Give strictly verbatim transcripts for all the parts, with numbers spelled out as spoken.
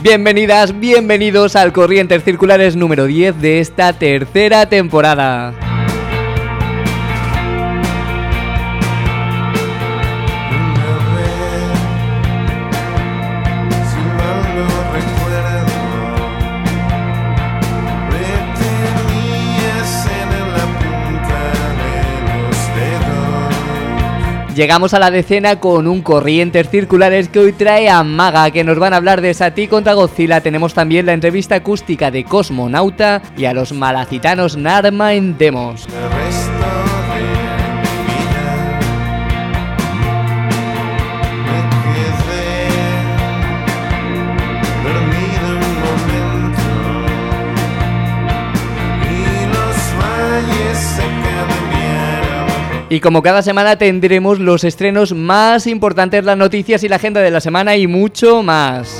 Bienvenidas, bienvenidos al Corrientes Circulares número diez de esta tercera temporada. Llegamos a la decena con un Corrientes Circulares que hoy trae a Maga, que nos van a hablar de Sati contra Godzilla. Tenemos también la entrevista acústica de Cosmonauta y a los malacitanos Narma en Demos. Y como cada semana tendremos los estrenos más importantes, las noticias y la agenda de la semana y mucho más.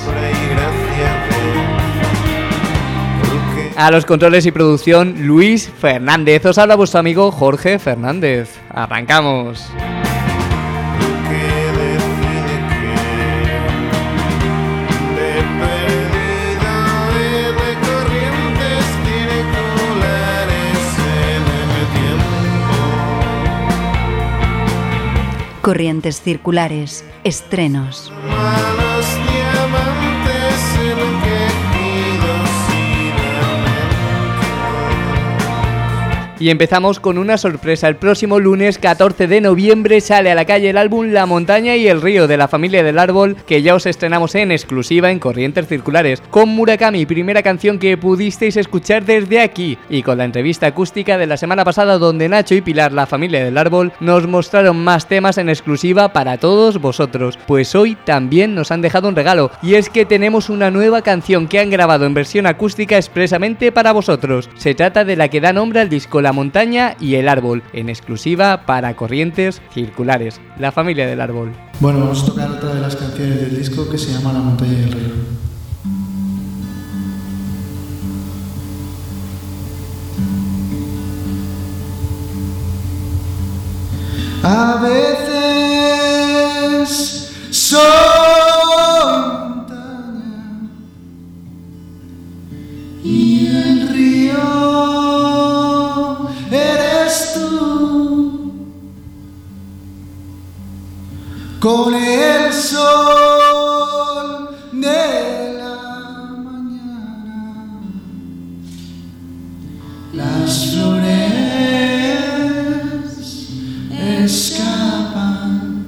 A los controles y producción, Luis Fernández. Os habla vuestro amigo Jorge Fernández. Arrancamos. Corrientes Circulares, estrenos. Y empezamos con una sorpresa. El próximo lunes catorce de noviembre sale a la calle el álbum La Montaña y el Río de la Familia del Árbol, que ya os estrenamos en exclusiva en Corrientes Circulares, con Murakami, primera canción que pudisteis escuchar desde aquí, y con la entrevista acústica de la semana pasada donde Nacho y Pilar, la Familia del Árbol, nos mostraron más temas en exclusiva para todos vosotros. Pues hoy también nos han dejado un regalo, y es que tenemos una nueva canción que han grabado en versión acústica expresamente para vosotros. Se trata de la que da nombre al disco La Montaña y el Árbol, en exclusiva para Corrientes Circulares, la Familia del Árbol. Bueno, vamos a tocar otra de las canciones del disco que se llama La Montaña y el Río. A veces soy montaña y el río eres tú, con el sol de la mañana, las flores escapan.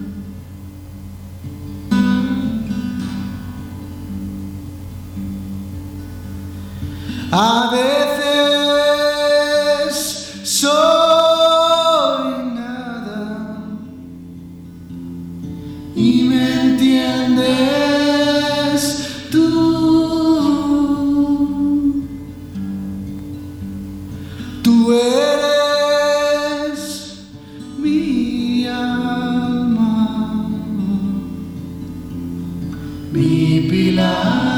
A veces soy nada y me entiendes tú. Tú eres mi alma, mi pilar.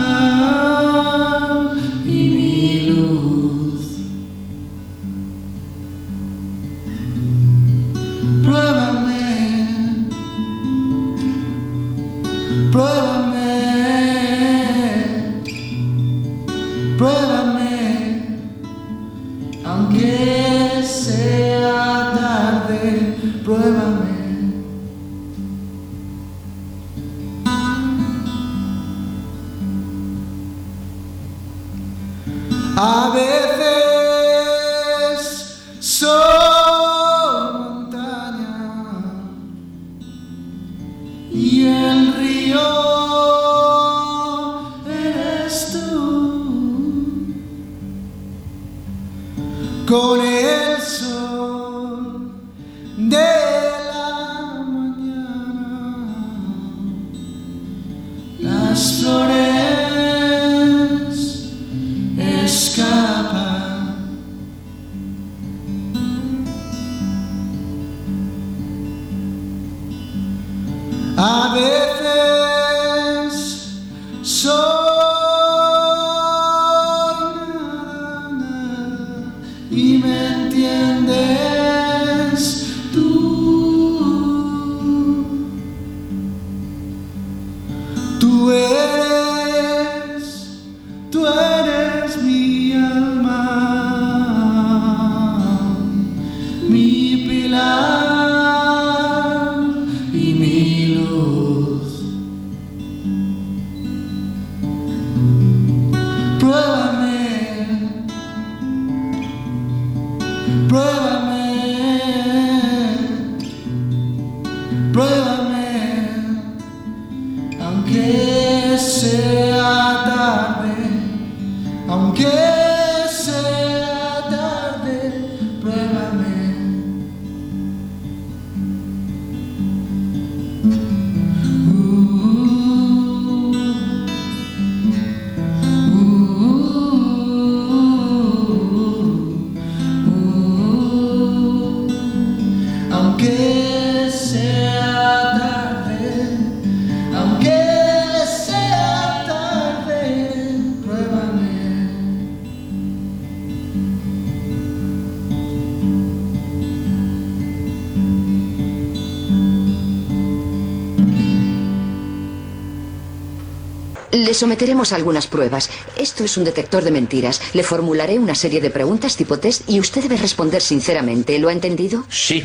A veces soy montaña y el río eres tú, con el sol de la mañana, las flores escapan. A veces soy nada, nada, y me entiendes tú. Tú eres pruébame, aunque sea tarde, aunque sea tarde, pruébame. Aunque sea tarde, aunque sea tarde, pruébame. Le someteremos a algunas pruebas. Esto es un detector de mentiras. Le formularé una serie de preguntas tipo test y usted debe responder sinceramente. ¿Lo ha entendido? Sí.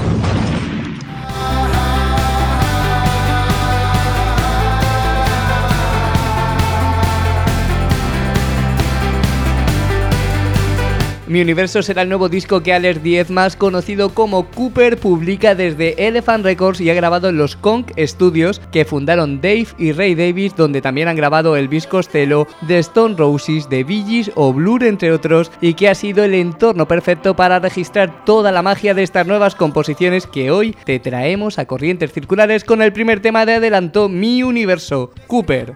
Mi Universo será el nuevo disco que Alex Diez, más conocido como Cooper, publica desde Elephant Records y ha grabado en los Konk Studios que fundaron Dave y Ray Davis, donde también han grabado el Elvis Costello, The Stone Roses, The Bee Gees o Blur, entre otros, y que ha sido el entorno perfecto para registrar toda la magia de estas nuevas composiciones que hoy te traemos a Corrientes Circulares con el primer tema de adelanto, Mi Universo, Cooper.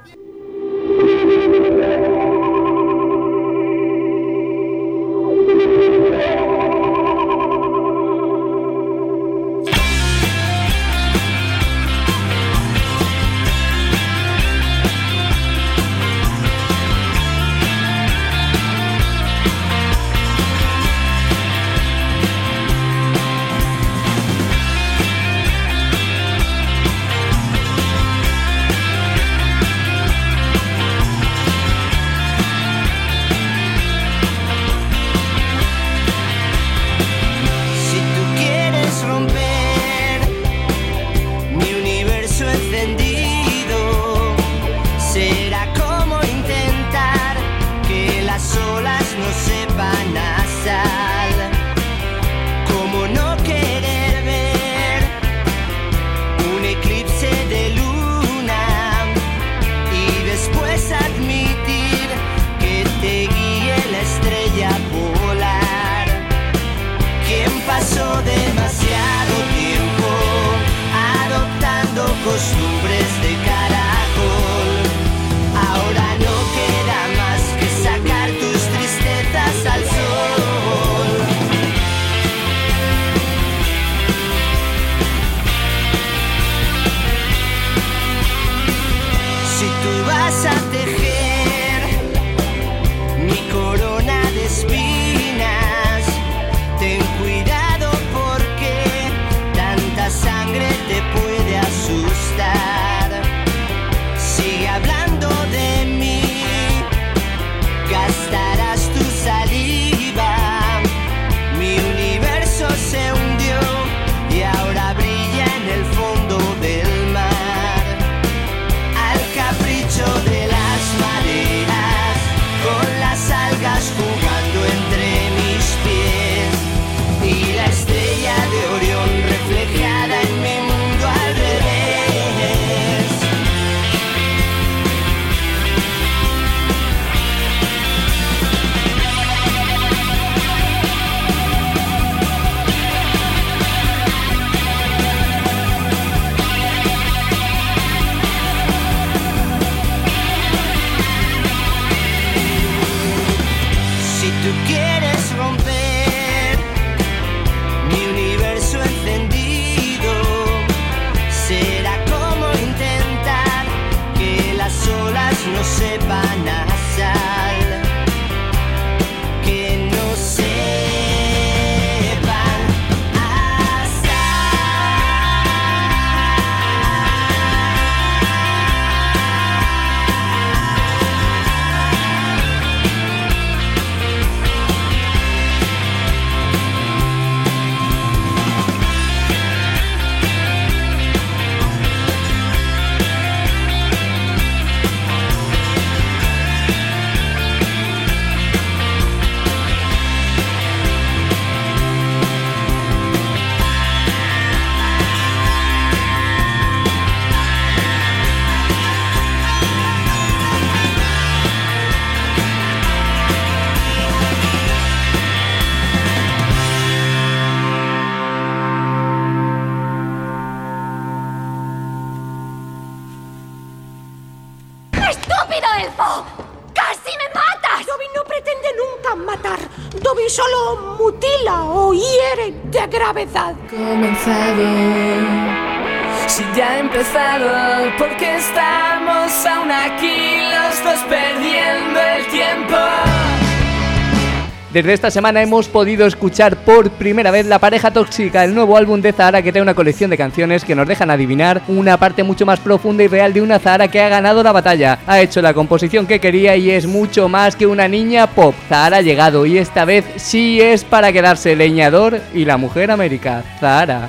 ¡Estúpido elfo! ¡Casi me matas! Dobby no pretende nunca matar. Dobby solo mutila o hiere de gravedad. Comenzado, si ya ha empezado, porque estamos aún aquí los dos perdiendo el tiempo. Desde esta semana hemos podido escuchar por primera vez La Pareja Tóxica, el nuevo álbum de Zahara, que trae una colección de canciones que nos dejan adivinar una parte mucho más profunda y real de una Zahara que ha ganado la batalla. Ha hecho la composición que quería y es mucho más que una niña pop. Zahara ha llegado y esta vez sí es para quedarse, Leñador y La Mujer América. Zahara.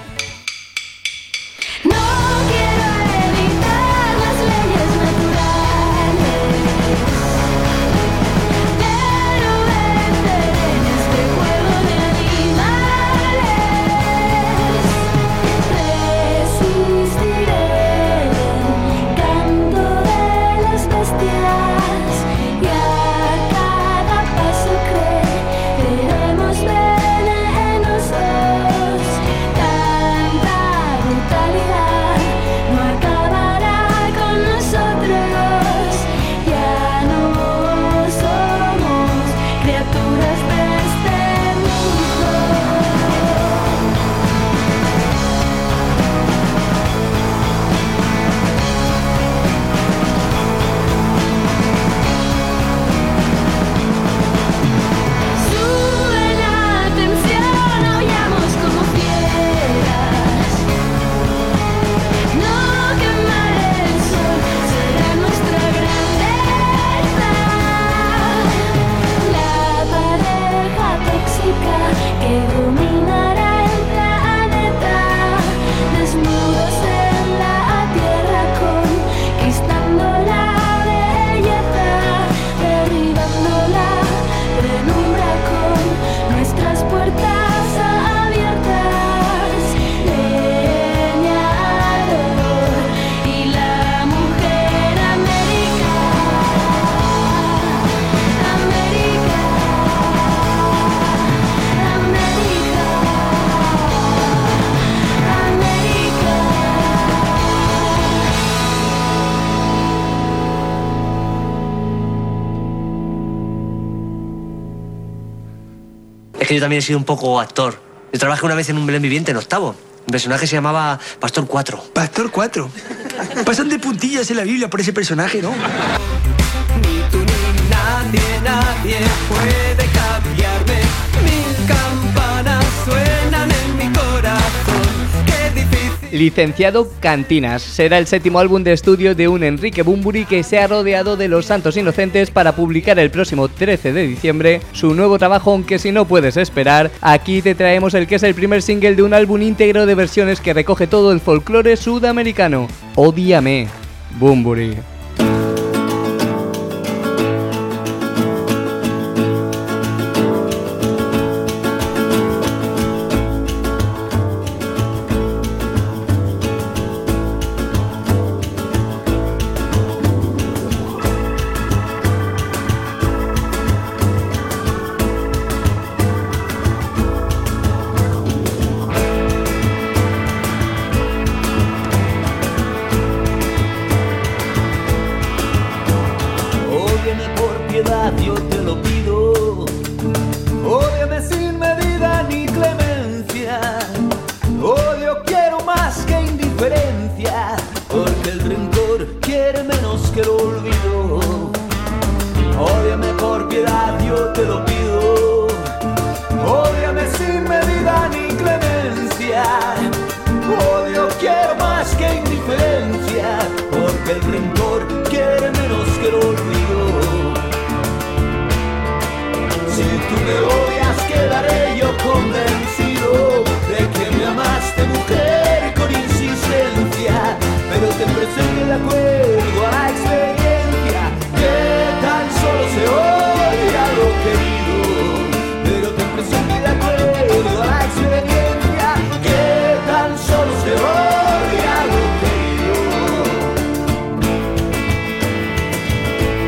que yo también he sido un poco actor. Yo trabajé una vez en un Belén viviente en octavo. Un personaje se llamaba Pastor Cuatro. Pastor Cuatro. Pasan de puntillas en la Biblia por ese personaje, ¿no? Ni tú ni nadie, nadie puede cambiarme. Mil campanas suenan en mi corazón. Qué difícil. Licenciado Cantinas será el séptimo álbum de estudio de un Enrique Bunbury que se ha rodeado de Los Santos Inocentes para publicar el próximo trece de diciembre su nuevo trabajo, aunque si no puedes esperar, aquí te traemos el que es el primer single de un álbum íntegro de versiones que recoge todo el folclore sudamericano. Ódiame, Bunbury. Yo te lo pido, ódiame sin medida ni clemencia. Odio quiero más que indiferencia, porque el rencor quiere menos que el olvido. Ódiame por piedad, yo te lo pido, ódiame sin medida ni clemencia. Odio quiero más que indiferencia, porque el rencor quiere menos que el olvido. Si tú me odias, quedaré yo convencido de que me amaste, mujer, con insistencia. Pero ten presente de acuerdo a la experiencia que tan solo se odia lo querido. Pero ten presente de acuerdo a la experiencia que tan solo se odia lo querido.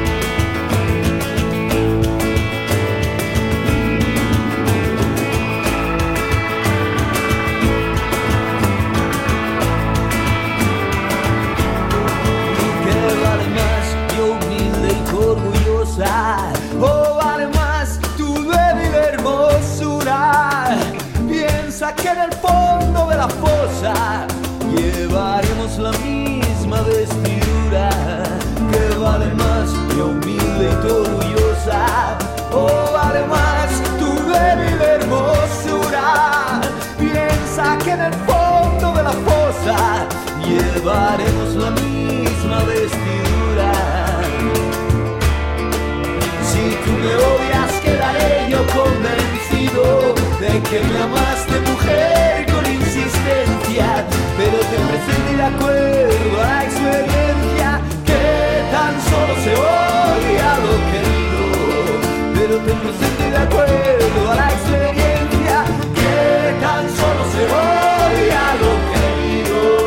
llevaremos la misma vestidura, que vale más mi humilde y tu orgullosa, o vale más tu débil hermosura. Piensa que en el fondo de la fosa llevaremos la misma vestidura. Si tú me odias, quedaré yo convencido de que me amaste, mujer, con insistencia, pero te presente de acuerdo a la experiencia que tan solo se odia lo querido, pero te presente de acuerdo a la experiencia que tan solo se odia lo querido.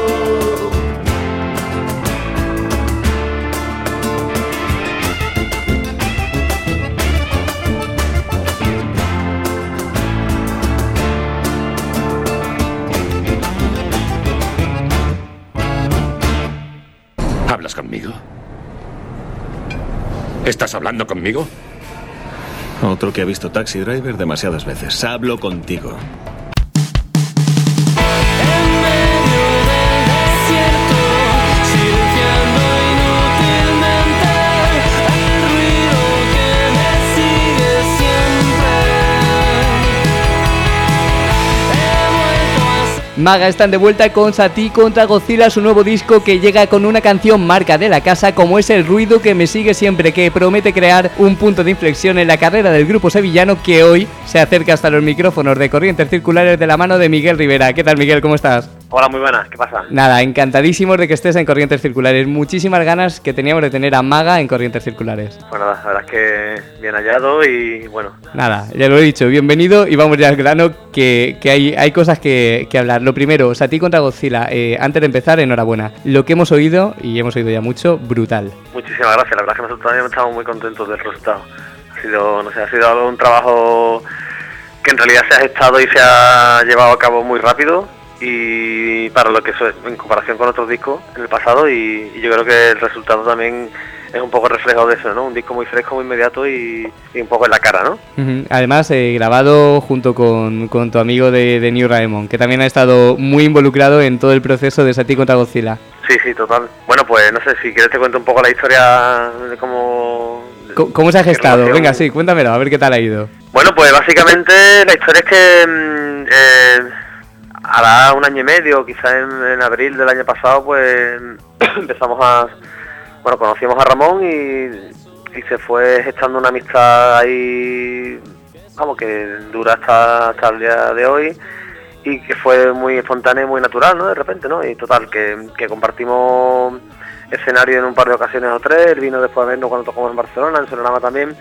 ¿Hablas conmigo? ¿Estás hablando conmigo? Otro que ha visto Taxi Driver demasiadas veces. Hablo contigo. Maga están de vuelta con Satie contra Godzilla, su nuevo disco que llega con una canción marca de la casa como es El ruido que me sigue siempre, que promete crear un punto de inflexión en la carrera del grupo sevillano que hoy se acerca hasta los micrófonos de Corrientes Circulares de la mano de Miguel Rivera. ¿Qué tal, Miguel? ¿Cómo estás? Hola, muy buenas, ¿qué pasa? Nada, encantadísimos de que estés en Corrientes Circulares. Muchísimas ganas que teníamos de tener a Maga en Corrientes Circulares. Pues nada, la verdad es que bien hallado y bueno. Nada, ya lo he dicho, bienvenido y vamos ya al grano que, que hay, hay cosas que, que hablar. Lo primero, Satie contra Godzilla, eh, antes de empezar, enhorabuena. Lo que hemos oído, y hemos oído ya mucho, brutal. Muchísimas gracias, la verdad es que nosotros también estamos muy contentos del resultado. Ha sido, no sé, ha sido un trabajo que en realidad se ha gestado y se ha llevado a cabo muy rápido, y para lo que eso es en comparación con otros discos en el pasado, y, y yo creo que el resultado también es un poco reflejo de eso, ¿no? Un disco muy fresco, muy inmediato y, y un poco en la cara, ¿no? Uh-huh. Además, eh, grabado junto con, con tu amigo de, de New Raymond, que también ha estado muy involucrado en todo el proceso de Satie contra Godzilla. Sí, sí, total. Bueno, pues no sé, si quieres te cuento un poco la historia de cómo... ¿Cómo, cómo se ha gestado? Relación... Venga, sí, cuéntamelo, a ver qué tal ha ido. Bueno, pues básicamente la historia es que... Eh, hará un año y medio, quizás en, en abril del año pasado, pues empezamos a... Bueno, conocimos a Ramón y, y se fue gestando una amistad ahí, vamos, que dura hasta, hasta el día de hoy, y que fue muy espontánea y muy natural, ¿no? De repente, ¿no? Y total, que, que compartimos escenario en un par de ocasiones o tres. Él vino después a vernos cuando tocamos en Barcelona, en Sonorama también.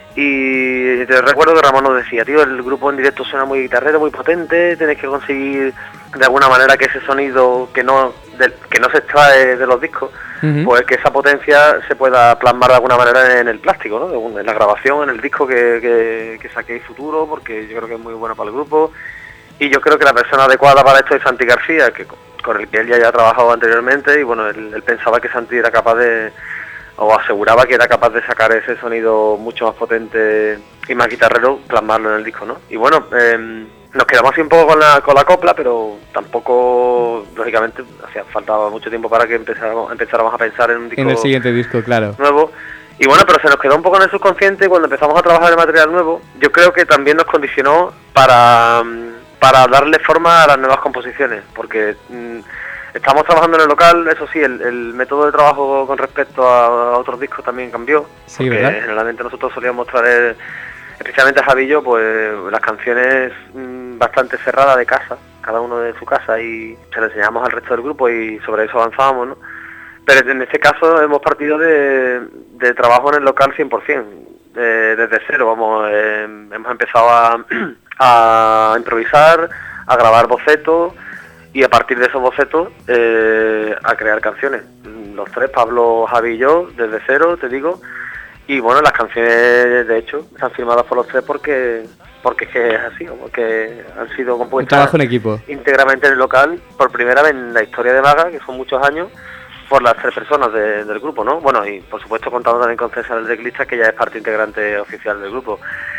Y te recuerdo que Ramón nos decía, tío, el grupo en directo suena muy guitarrero, muy potente, tenéis que conseguir de alguna manera que ese sonido que no de, que no se extrae de los discos, uh-huh. pues que esa potencia se pueda plasmar de alguna manera en el plástico, ¿no? En la grabación, en el disco que, que, que saquéis futuro, porque yo creo que es muy bueno para el grupo. Y yo creo que la persona adecuada para esto es Santi García, que con el que él ya haya trabajado anteriormente, y bueno, él, él pensaba que Santi era capaz de... o aseguraba que era capaz de sacar ese sonido mucho más potente y más guitarrero, plasmarlo en el disco, ¿no? Y bueno, eh, nos quedamos así un poco con la, con la copla, pero tampoco, lógicamente, hacía faltaba mucho tiempo para que empezáramos, empezáramos a pensar en un disco en el siguiente disco, claro. Nuevo. Y bueno, pero se nos quedó un poco en el subconsciente cuando empezamos a trabajar el material nuevo. Yo creo que también nos condicionó para, para darle forma a las nuevas composiciones, porque... Mmm, estamos trabajando en el local, eso sí, el, el método de trabajo con respecto a, a otros discos también cambió. Sí, porque ¿verdad? Generalmente nosotros solíamos traer, especialmente a Javillo, pues las canciones mmm, bastante cerradas de casa, cada uno de su casa, y se le enseñamos al resto del grupo y sobre eso avanzábamos, ¿no? Pero en este caso hemos partido de, de trabajo en el local cien por ciento, eh, desde cero, vamos, eh, hemos empezado a, a improvisar, a grabar bocetos, y a partir de esos bocetos eh, a crear canciones. Los tres, Pablo, Javi y yo, desde cero, te digo. Y bueno, las canciones, de hecho, están firmadas por los tres porque porque es que es así, porque han sido compuestas trabajo en equipo íntegramente en el local, por primera vez en la historia de Maga, que son muchos años, por las tres personas de, del grupo, ¿no? Bueno, y por supuesto contando también con César, el teclista, que ya es parte integrante oficial del grupo.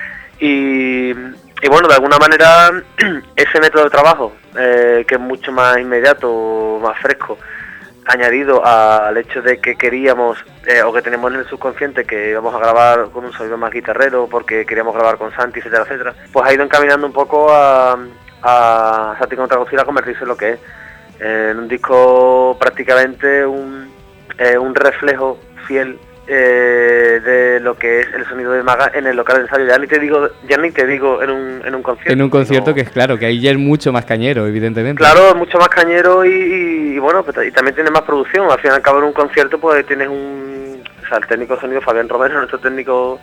Y, y bueno, de alguna manera ese método de trabajo, eh, que es mucho más inmediato, más fresco, añadido al hecho de que queríamos, eh, o que tenemos en el subconsciente, que íbamos a grabar con un sonido más guitarrero, porque queríamos grabar con Santi, etcétera, etcétera, pues ha ido encaminando un poco a, a Santi contra Godzilla a convertirse en lo que es, eh, en un disco prácticamente un, eh, un reflejo fiel Eh, de lo que es el sonido de Maga en el local de ensayo. Ya ni te digo, ya ni te digo en un, en un concierto. En un concierto sino... que es claro, que ahí ya es mucho más cañero, evidentemente. Claro, es mucho más cañero y, y, y bueno, y también tiene más producción. Al fin y al cabo en un concierto pues tienes un... O sea, el técnico de sonido Fabián Romero, nuestro técnico,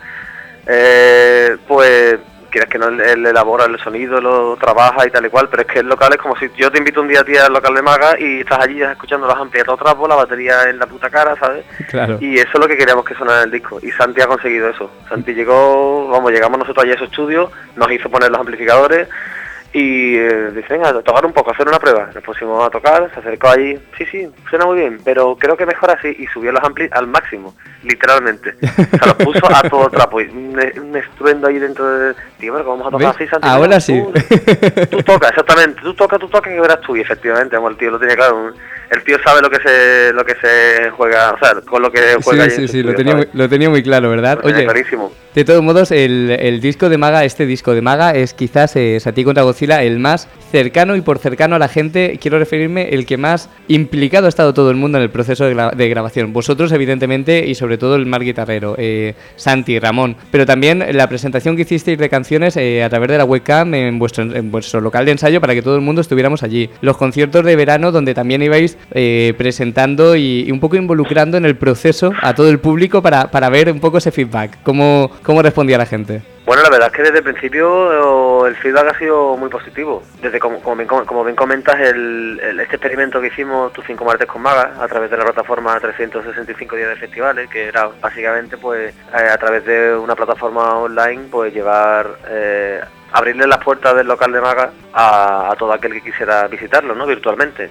eh, pues... quieres que no, él, él elabora el sonido, lo trabaja y tal y cual, pero es que el local es como si yo te invito un día a ti al local de Maga y estás allí escuchando las amplias todo trapo, la batería en la puta cara, ¿sabes? Claro. Y eso es lo que queríamos que sonara en el disco, y Santi ha conseguido eso. Santi llegó, vamos, llegamos nosotros allí a su estudio, nos hizo poner los amplificadores y eh, dice, venga, a tocar un poco, hacer una prueba. Nos pusimos a tocar, se acercó allí, sí, sí, suena muy bien, pero creo que mejor así, y subió los amplis al máximo, literalmente. Se los puso a todo trapo, y un, un estruendo ahí dentro de... Tío, pero vamos a tocar así, Santi. Ahora sí. Tú, tú tocas, exactamente, tú tocas, tú tocas, que verás tú, y efectivamente, como el tío lo tenía claro, el tío sabe lo que se lo que se juega, o sea, con lo que juega. Sí, sí, sí, lo tenía, muy, lo tenía muy claro, ¿verdad? Lo tenía Oye, clarísimo. De todos modos, el, el disco de Maga, este disco de Maga, es quizás eh, Santi contra Godzilla el más cercano, y por cercano a la gente, quiero referirme, el que más implicado ha estado todo el mundo en el proceso de, gra- de grabación. Vosotros, evidentemente, y sobre todo el mar guitarrero, eh, Santi, Ramón, pero también la presentación que hicisteis de canciones eh, a través de la webcam en vuestro, en vuestro local de ensayo para que todo el mundo estuviéramos allí. Los conciertos de verano donde también ibais eh, presentando y, y un poco involucrando en el proceso a todo el público para, para ver un poco ese feedback, cómo, cómo respondía la gente. Bueno, la verdad es que desde el principio el feedback ha sido muy positivo. Desde como, como, bien, como bien comentas, el, el, este experimento que hicimos, Tus cinco martes con Maga, a través de la plataforma trescientos sesenta y cinco días de festivales, que era básicamente pues eh, a través de una plataforma online, pues llevar... Eh, abrirle las puertas del local de Maga a, a todo aquel que quisiera visitarlo, ¿no? Virtualmente.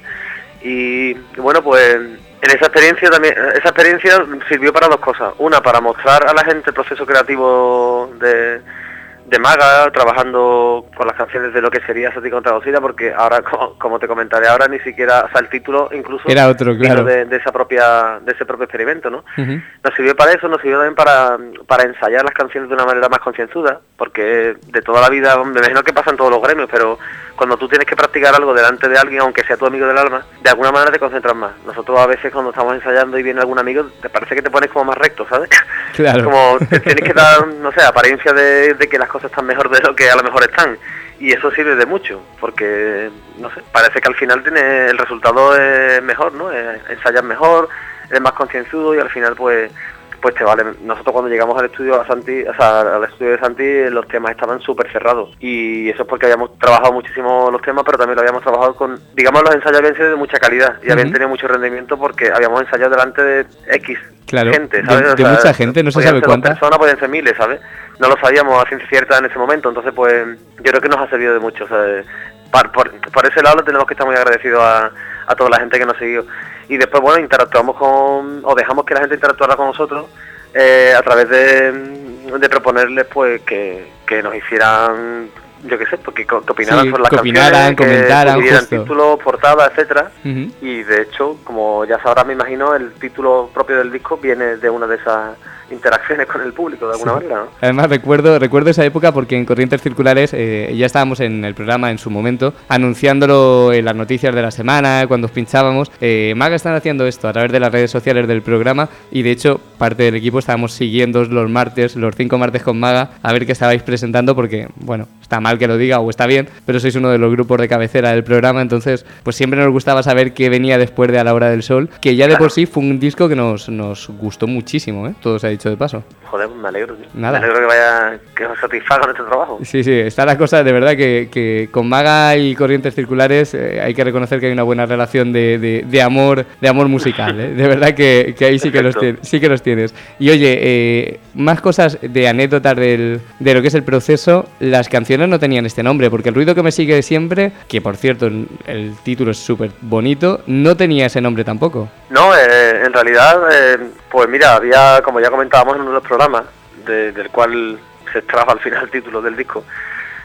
Y bueno, pues en esa experiencia también, esa experiencia sirvió para dos cosas. Una, para mostrar a la gente el proceso creativo de, de Maga, trabajando con las canciones de lo que sería Santi contra Godzilla, porque ahora, como, como te comentaré ahora, ni siquiera, o sea, el título incluso era otro, claro, de, de esa propia, de ese propio experimento, ¿no? Uh-huh. Nos sirvió para eso, nos sirvió también para, para ensayar las canciones de una manera más concienzuda, porque de toda la vida, me imagino que pasa en todos los gremios, pero cuando tú tienes que practicar algo delante de alguien, aunque sea tu amigo del alma, de alguna manera te concentras más. Nosotros a veces cuando estamos ensayando y viene algún amigo, te parece que te pones como más recto, ¿sabes? Claro. Como te tienes que dar, no sé, apariencia de, de que las cosas están mejor de lo que a lo mejor están. Y eso sirve de mucho, porque, no sé, parece que al final tiene el resultado es mejor, ¿no? Ensayas mejor, eres más concienzudo y al final pues... pues te vale. Nosotros cuando llegamos al estudio a Santi, o sea, al estudio de Santi, los temas estaban súper cerrados, y eso es porque habíamos trabajado muchísimo los temas, pero también lo habíamos trabajado con, digamos, los ensayos habían sido de mucha calidad y uh-huh. habían tenido mucho rendimiento porque habíamos ensayado delante de X claro, gente, ¿sabes? De, de o sea, mucha gente, no se sabe cuántas personas, podían ser miles, ¿sabes? No lo sabíamos a ciencia cierta en ese momento, entonces pues yo creo que nos ha servido de mucho, o sea, por, por, por ese lado tenemos que estar muy agradecidos a, a toda la gente que nos siguió. Y después, bueno, interactuamos con, o dejamos que la gente interactuara con nosotros eh, a través de, de proponerles pues que, que nos hicieran, yo qué sé, porque que opinaran sí, sobre las que opinaran, canciones, comentaran, que tuvieran justo. títulos, portada, etcétera. Uh-huh. Y de hecho, como ya sabrás, me imagino, el título propio del disco viene de una de esas interacciones con el público de alguna sí. manera, ¿no? Además recuerdo recuerdo esa época porque en Corrientes Circulares eh, ya estábamos en el programa en su momento anunciándolo en las noticias de la semana, cuando os pinchábamos, eh, Maga están haciendo esto a través de las redes sociales del programa, y de hecho parte del equipo estábamos siguiendo los martes, los cinco martes con Maga, a ver qué estabais presentando, porque bueno, está mal que lo diga o está bien, pero sois uno de los grupos de cabecera del programa, entonces pues siempre nos gustaba saber qué venía después de A la Hora del Sol, que ya de por sí fue un disco que nos, nos gustó muchísimo, ¿eh? Todo se ha dicho de paso. Joder, me alegro, tío. Nada. Me alegro que vaya, que os satisfaga nuestro trabajo. Sí, sí, está la cosa de verdad que, que con Maga y Corrientes Circulares eh, hay que reconocer que hay una buena relación de, de, de amor de amor musical, ¿eh? De verdad que, que ahí sí que, los tienes, sí que los tienes. Y oye, eh, más cosas de anécdotas del, de lo que es el proceso. Las canciones no tenían este nombre, porque El ruido que me sigue siempre, que por cierto el, el título es súper bonito, no tenía ese nombre tampoco. No, eh, en realidad, eh, pues mira, había, como ya comentábamos en uno de los programas, de, del cual se extrajo al final el título del disco,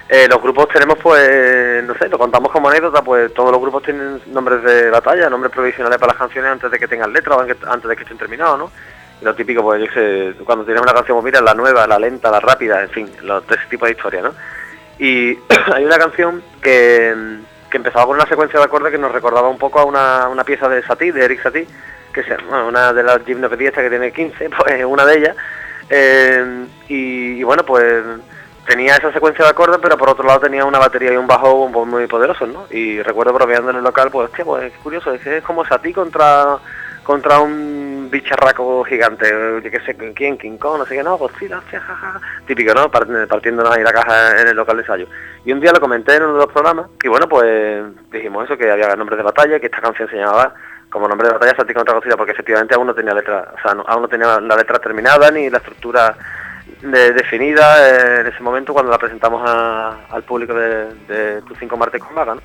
Eh, los grupos tenemos, pues, no sé, lo contamos como anécdota, pues todos los grupos tienen nombres de batalla, nombres provisionales para las canciones antes de que tengan letra o antes de que estén terminados, ¿no? Y lo típico, pues yo sé, cuando tienes una canción, pues mira, la nueva, la lenta, la rápida, en fin, los, ese tipo de historias, ¿no? Y hay una canción que, que empezaba con una secuencia de acordes que nos recordaba un poco a una, una pieza de Satie, de Eric Satie, que es bueno, una de las gimnopedías que tiene quince, pues una de ellas, eh, y, y bueno, pues tenía esa secuencia de acordes, pero por otro lado tenía una batería y un bajo muy poderosos, ¿no? Y recuerdo bromeando en el local, pues hostia, pues es curioso, es, es como Satie contra contra un bicharraco gigante, yo qué sé, ¿quién? King Kong, no sé qué, no, Godzilla, hostia, jaja, típico, ¿no? Partiéndonos ahí la caja en el local de ensayo. Y un día lo comenté en uno de los programas, y bueno, pues dijimos eso, que había nombres de batalla, que esta canción se llamaba como nombre de batalla Satie contra Godzilla, porque efectivamente aún no tenía letra, o sea, no, aún no tenía la letra terminada, ni la estructura de, definida eh, en ese momento cuando la presentamos a, al público de, de Tus cinco martes con Maga, ¿no?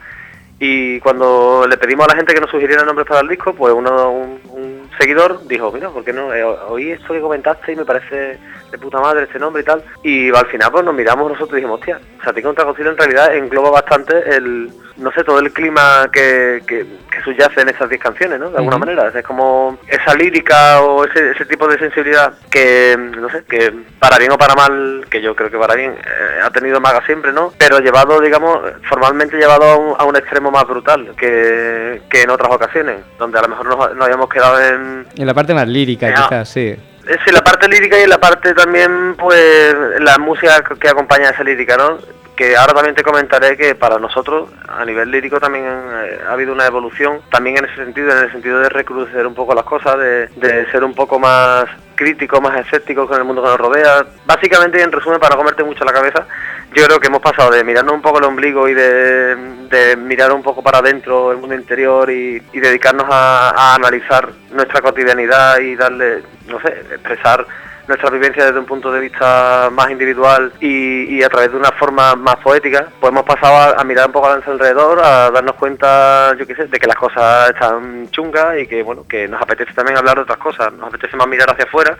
Y cuando le pedimos a la gente que nos sugiriera nombres para el disco, pues uno un, un seguidor dijo, mira, ¿por qué no? Eh, oí esto que comentaste y me parece de puta madre este nombre y tal. Y al final pues nos miramos nosotros y dijimos, hostia, Satie contra Godzilla en realidad engloba bastante el, no sé, todo el clima que, que, que subyace en esas diez canciones, ¿no? De alguna uh-huh. manera, es como esa lírica o ese, ese tipo de sensibilidad que, no sé, que para bien o para mal, que yo creo que para bien, eh, ha tenido Maga siempre, ¿no? Pero llevado, digamos, formalmente llevado a un, a un extremo más brutal que, que en otras ocasiones, donde a lo mejor nos, nos habíamos quedado en... En la parte más lírica, eh, quizás, sí. Sí, la parte lírica y la parte también, pues, la música que acompaña a esa lírica, ¿no? Que ahora también te comentaré que para nosotros, a nivel lírico, también eh, ha habido una evolución, también en ese sentido, en el sentido de recrudecer un poco las cosas, de, de ser un poco más crítico, más escéptico con el mundo que nos rodea. Básicamente, y en resumen, para no comerte mucho la cabeza, yo creo que hemos pasado de mirarnos un poco el ombligo y de, de mirar un poco para adentro el mundo interior y, y dedicarnos a, a analizar nuestra cotidianidad y darle, no sé, expresar nuestra vivencia desde un punto de vista más individual y, y a través de una forma más poética, pues hemos pasado a, a mirar un poco a nuestro alrededor, a darnos cuenta, yo qué sé, de que las cosas están chungas y que, bueno, que nos apetece también hablar de otras cosas, nos apetece más mirar hacia afuera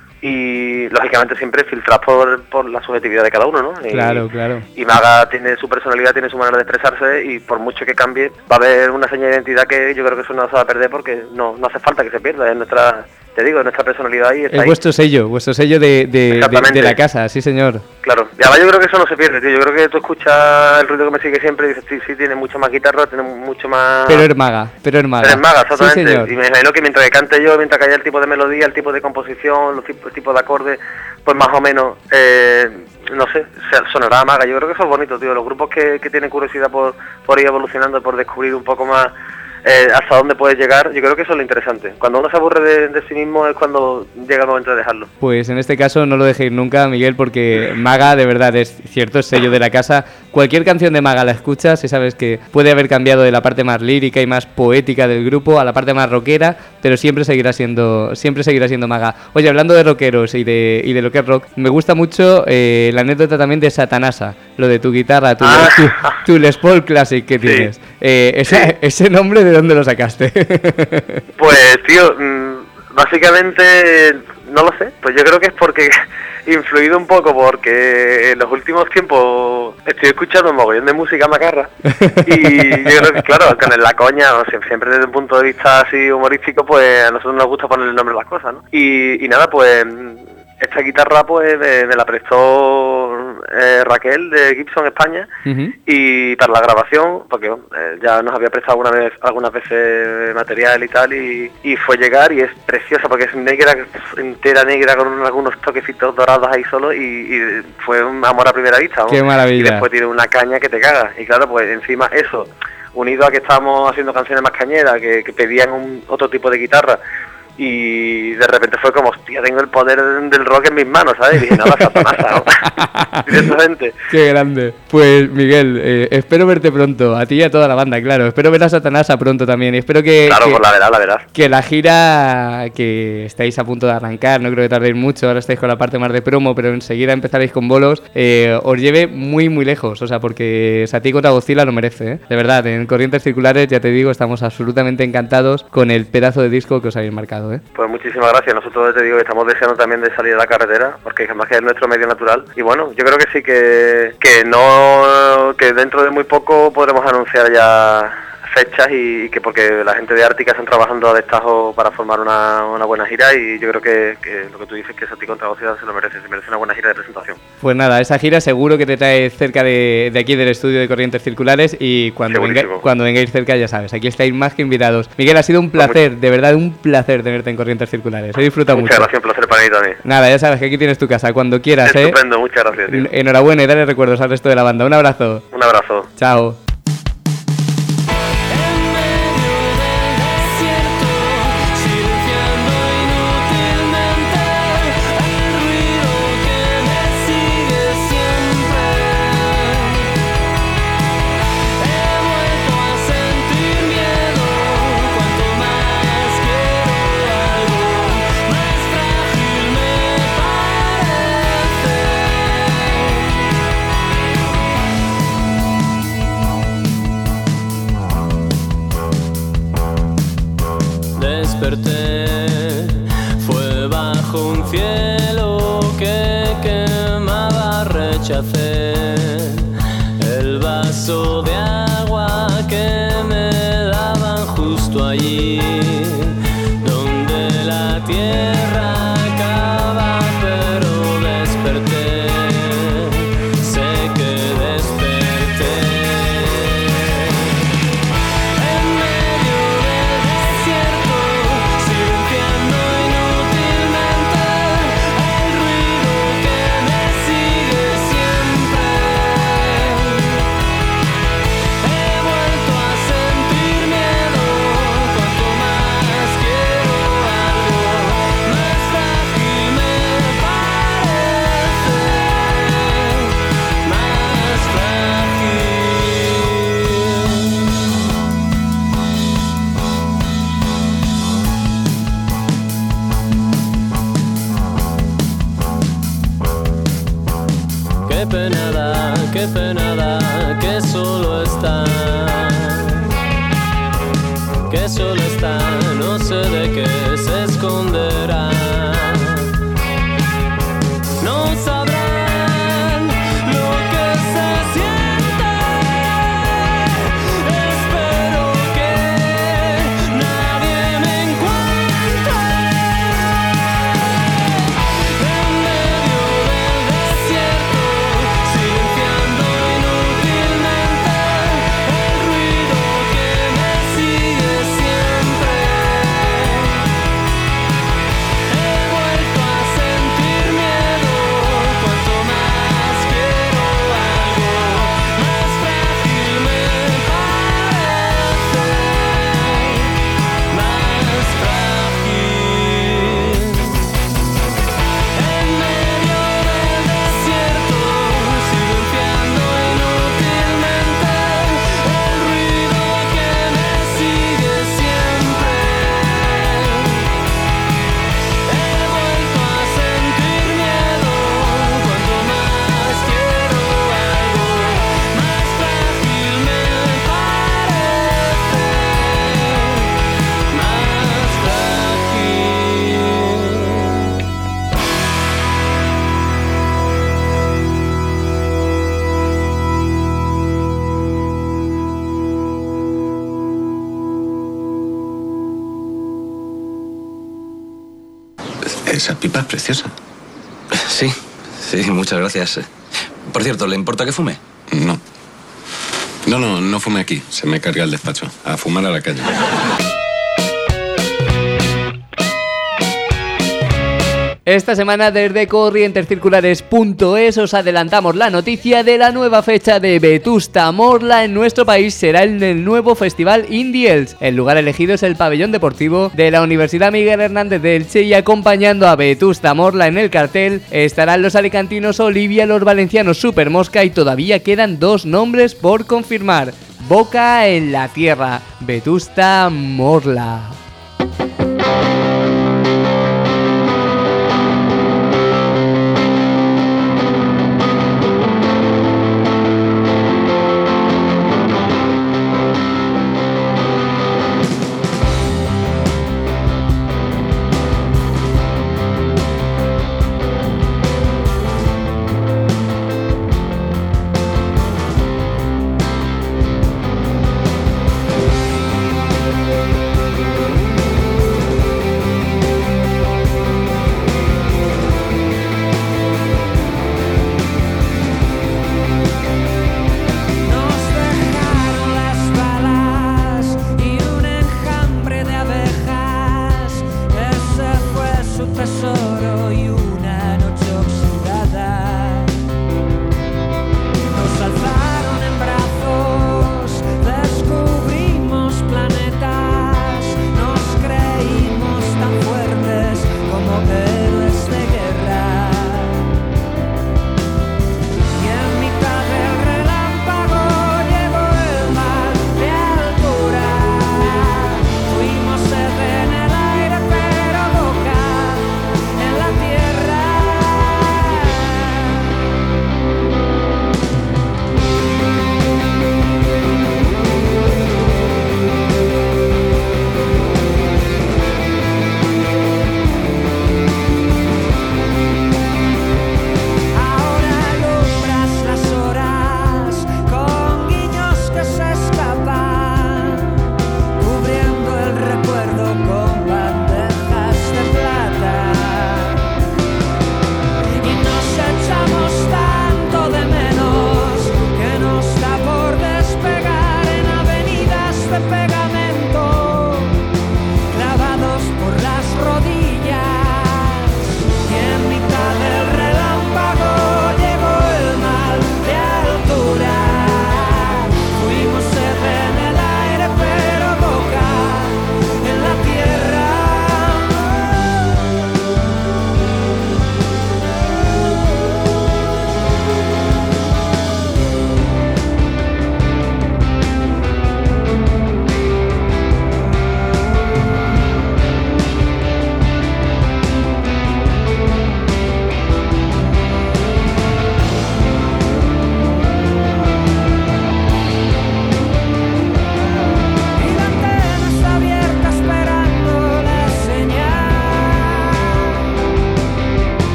y, lógicamente, siempre filtrar por, por la subjetividad de cada uno, ¿no? Y, claro, claro. Y Maga tiene su personalidad, tiene su manera de expresarse y por mucho que cambie, va a haber una señal de identidad que yo creo que eso no se va a perder porque no, no hace falta que se pierda, es nuestra... Te digo, nuestra personalidad ahí está es ahí. vuestro sello, vuestro sello de, de, de, de la casa, sí señor. Claro, y además yo creo que eso no se pierde, tío. Yo creo que tú escuchas el ruido que me sigue siempre y dices, sí, sí, tiene mucho más guitarra, tiene mucho más... Pero es Maga, pero es Maga. Pero es Maga, exactamente. Sí, señor. Y me imagino que mientras que cante yo, mientras que haya el tipo de melodía, el tipo de composición, los tipos, el tipo de acordes, pues más o menos, eh, no sé, sonará Maga. Yo creo que eso es bonito, tío. Los grupos que, que tienen curiosidad por, por ir evolucionando, por descubrir un poco más... Eh, hasta dónde puedes llegar, yo creo que eso es lo interesante. Cuando uno se aburre de, de sí mismo es cuando llega el momento de dejarlo. Pues en este caso no lo dejéis nunca, Miguel, porque Maga de verdad es cierto, es sello de la casa. Cualquier canción de Maga la escuchas y sabes que puede haber cambiado de la parte más lírica y más poética del grupo a la parte más rockera, pero siempre seguirá siendo siempre seguirá siendo Maga. Oye, hablando de rockeros y de, y de lo que es rock, me gusta mucho eh, la anécdota también de Satanasa, lo de tu guitarra, tu, ah. tu, tu Les Paul Classic que sí. tienes. Eh, esa, sí. Ese nombre, ¿de dónde lo sacaste? Pues, tío, básicamente no lo sé. Pues yo creo que es porque influido un poco porque en los últimos tiempos estoy escuchando un mogollón de música macarra y yo creo que, claro, con la coña, o sea, siempre desde un punto de vista así humorístico, pues a nosotros nos gusta poner el nombre a las cosas, ¿no? Y, y nada, pues esta guitarra pues me, me la prestó eh, Raquel de Gibson España uh-huh. y para la grabación, porque eh, ya nos había prestado alguna vez, algunas veces material y tal, y, y fue llegar y es preciosa porque es negra, entera negra con algunos toquecitos dorados ahí solo y, y fue un amor a primera vista, ¿no? Qué maravilla. Y después tiene una caña que te caga y claro, pues encima eso, unido a que estábamos haciendo canciones más cañeras, que, que pedían un, otro tipo de guitarra, y de repente fue como, hostia, tengo el poder del rock en mis manos, ¿sabes? Y dije, nada, Satanasa, ¿no? Directamente. Qué grande. Pues, Miguel, eh, espero verte pronto, a ti y a toda la banda, claro. Espero ver a Satanasa pronto también. Y espero que... Claro, que, pues la verás, la verás. Que la gira que estáis a punto de arrancar, no creo que tardéis mucho, ahora estáis con la parte más de promo, pero enseguida empezaréis con bolos, eh, os lleve muy, muy lejos. O sea, porque Satie contra Godzilla lo merece, ¿eh? De verdad, en Corrientes Circulares, ya te digo, estamos absolutamente encantados con el pedazo de disco que os habéis marcado. invitado, ¿eh? Pues muchísimas gracias. Nosotros te digo que estamos deseando también de salir a la carretera, porque además que es nuestro medio natural. Y bueno, yo creo que sí que, que no, que dentro de muy poco podremos anunciar ya fechas y, y que porque la gente de Ártica están trabajando a destajo para formar una, una buena gira y yo creo que, que lo que tú dices que Santi contra Ciudad se lo merece, se merece una buena gira de presentación. Pues nada, esa gira seguro que te trae cerca de, de aquí del estudio de Corrientes Circulares y cuando, venga, cuando vengáis cerca ya sabes, aquí estáis más que invitados. Miguel, ha sido un placer, pues de verdad un placer tenerte en Corrientes Circulares, he disfrutado mucho. Muchas gracias, un placer para mí también. Nada, ya sabes que aquí tienes tu casa, cuando quieras. Estupendo, ¿eh? Muchas gracias. Tío. Enhorabuena y dale recuerdos al resto de la banda, un abrazo. Un abrazo. Chao. Desperté, fue bajo un cielo que quemaba, rechacé el vaso de agua que me daban justo allí, donde la tierra acaba, pero desperté, sé que desperté. En medio del desierto, silenciando inútilmente el ruido que me sigue siempre. He vuelto a sentir miedo, cuanto más quiero algo más frágil me parece, más frágil. Qué pena da, qué pena da, que solo está, que solo está, no sé de qué se esconderá. No sabrán lo que se siente, espero que nadie me encuentre. En medio del desierto, silenciando inútilmente el ruido que me sigue siempre. He vuelto a sentir miedo, cuanto más quiero algo más frágil me parece, más frágil. En medio del desierto, silenciando inútilmente el ruido que me sigue siempre. He vuelto a sentir miedo, cuanto más quiero algo más frágil me parece, más frágil. Esa pipa es preciosa. Sí, sí, muchas gracias. Por cierto, ¿le importa que fume? No. No, no, no fume aquí. Se me carga el despacho. A fumar a la calle. Esta semana desde corrientes circulares punto es os adelantamos la noticia de la nueva fecha de Vetusta Morla en nuestro país. Será en el nuevo festival Indiels. El lugar elegido es el pabellón deportivo de la Universidad Miguel Hernández de Elche y acompañando a Vetusta Morla en el cartel estarán los alicantinos Olivia, los valencianos Super Mosca y todavía quedan dos nombres por confirmar. Boca en la tierra, Vetusta Morla.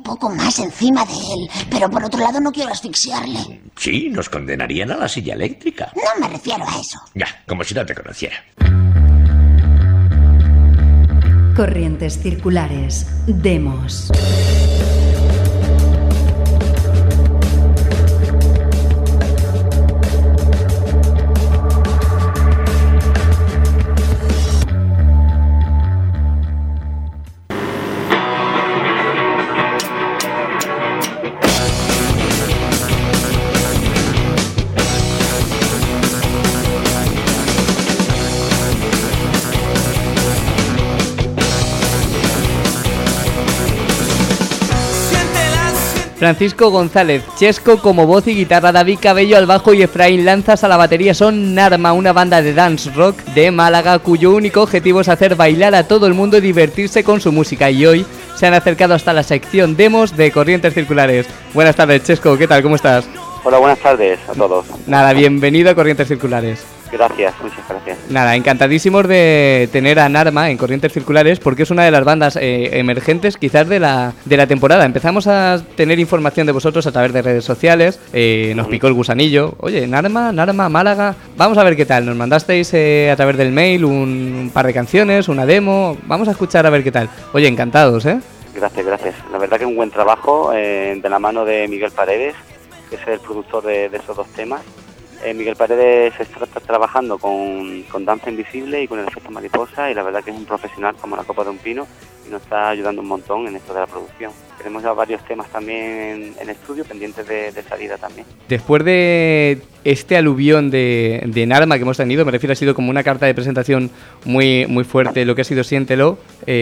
poco más encima de él, pero por otro lado no quiero asfixiarle. Sí, nos condenarían a la silla eléctrica. No me refiero a eso. Ya, como si no te conociera. Corrientes circulares. Demos. Francisco González, Chesco como voz y guitarra, David Cabello al bajo y Efraín Lanzas a la batería son Narma, una banda de dance rock de Málaga cuyo único objetivo es hacer bailar a todo el mundo y divertirse con su música, y hoy se han acercado hasta la sección demos de Corrientes Circulares. Buenas tardes, Chesco, ¿qué tal? ¿Cómo estás? Hola, buenas tardes a todos. Nada, bienvenido a Corrientes Circulares. Gracias, muchas gracias. Nada, encantadísimos de tener a Narma en Corrientes Circulares porque es una de las bandas eh, emergentes quizás de la de la temporada. Empezamos a tener información de vosotros a través de redes sociales, eh, nos picó el gusanillo. Oye, Narma, Narma, Málaga, vamos a ver qué tal. Nos mandasteis eh, a través del mail un, un par de canciones, una demo, vamos a escuchar a ver qué tal. Oye, encantados, ¿eh? Gracias, gracias. La verdad que un buen trabajo eh, de la mano de Miguel Paredes, que es el productor de, de esos dos temas. Eh, Miguel Paredes está, está trabajando con, con Danza Invisible y con el Efecto Mariposa, y la verdad que es un profesional como la copa de un pino y nos está ayudando un montón en esto de la producción. Tenemos ya varios temas también en, en estudio, pendientes de, de salida también. Después de este aluvión de, de Narma que hemos tenido, me refiero, ha sido como una carta de presentación muy muy fuerte, lo que ha sido Siéntelo,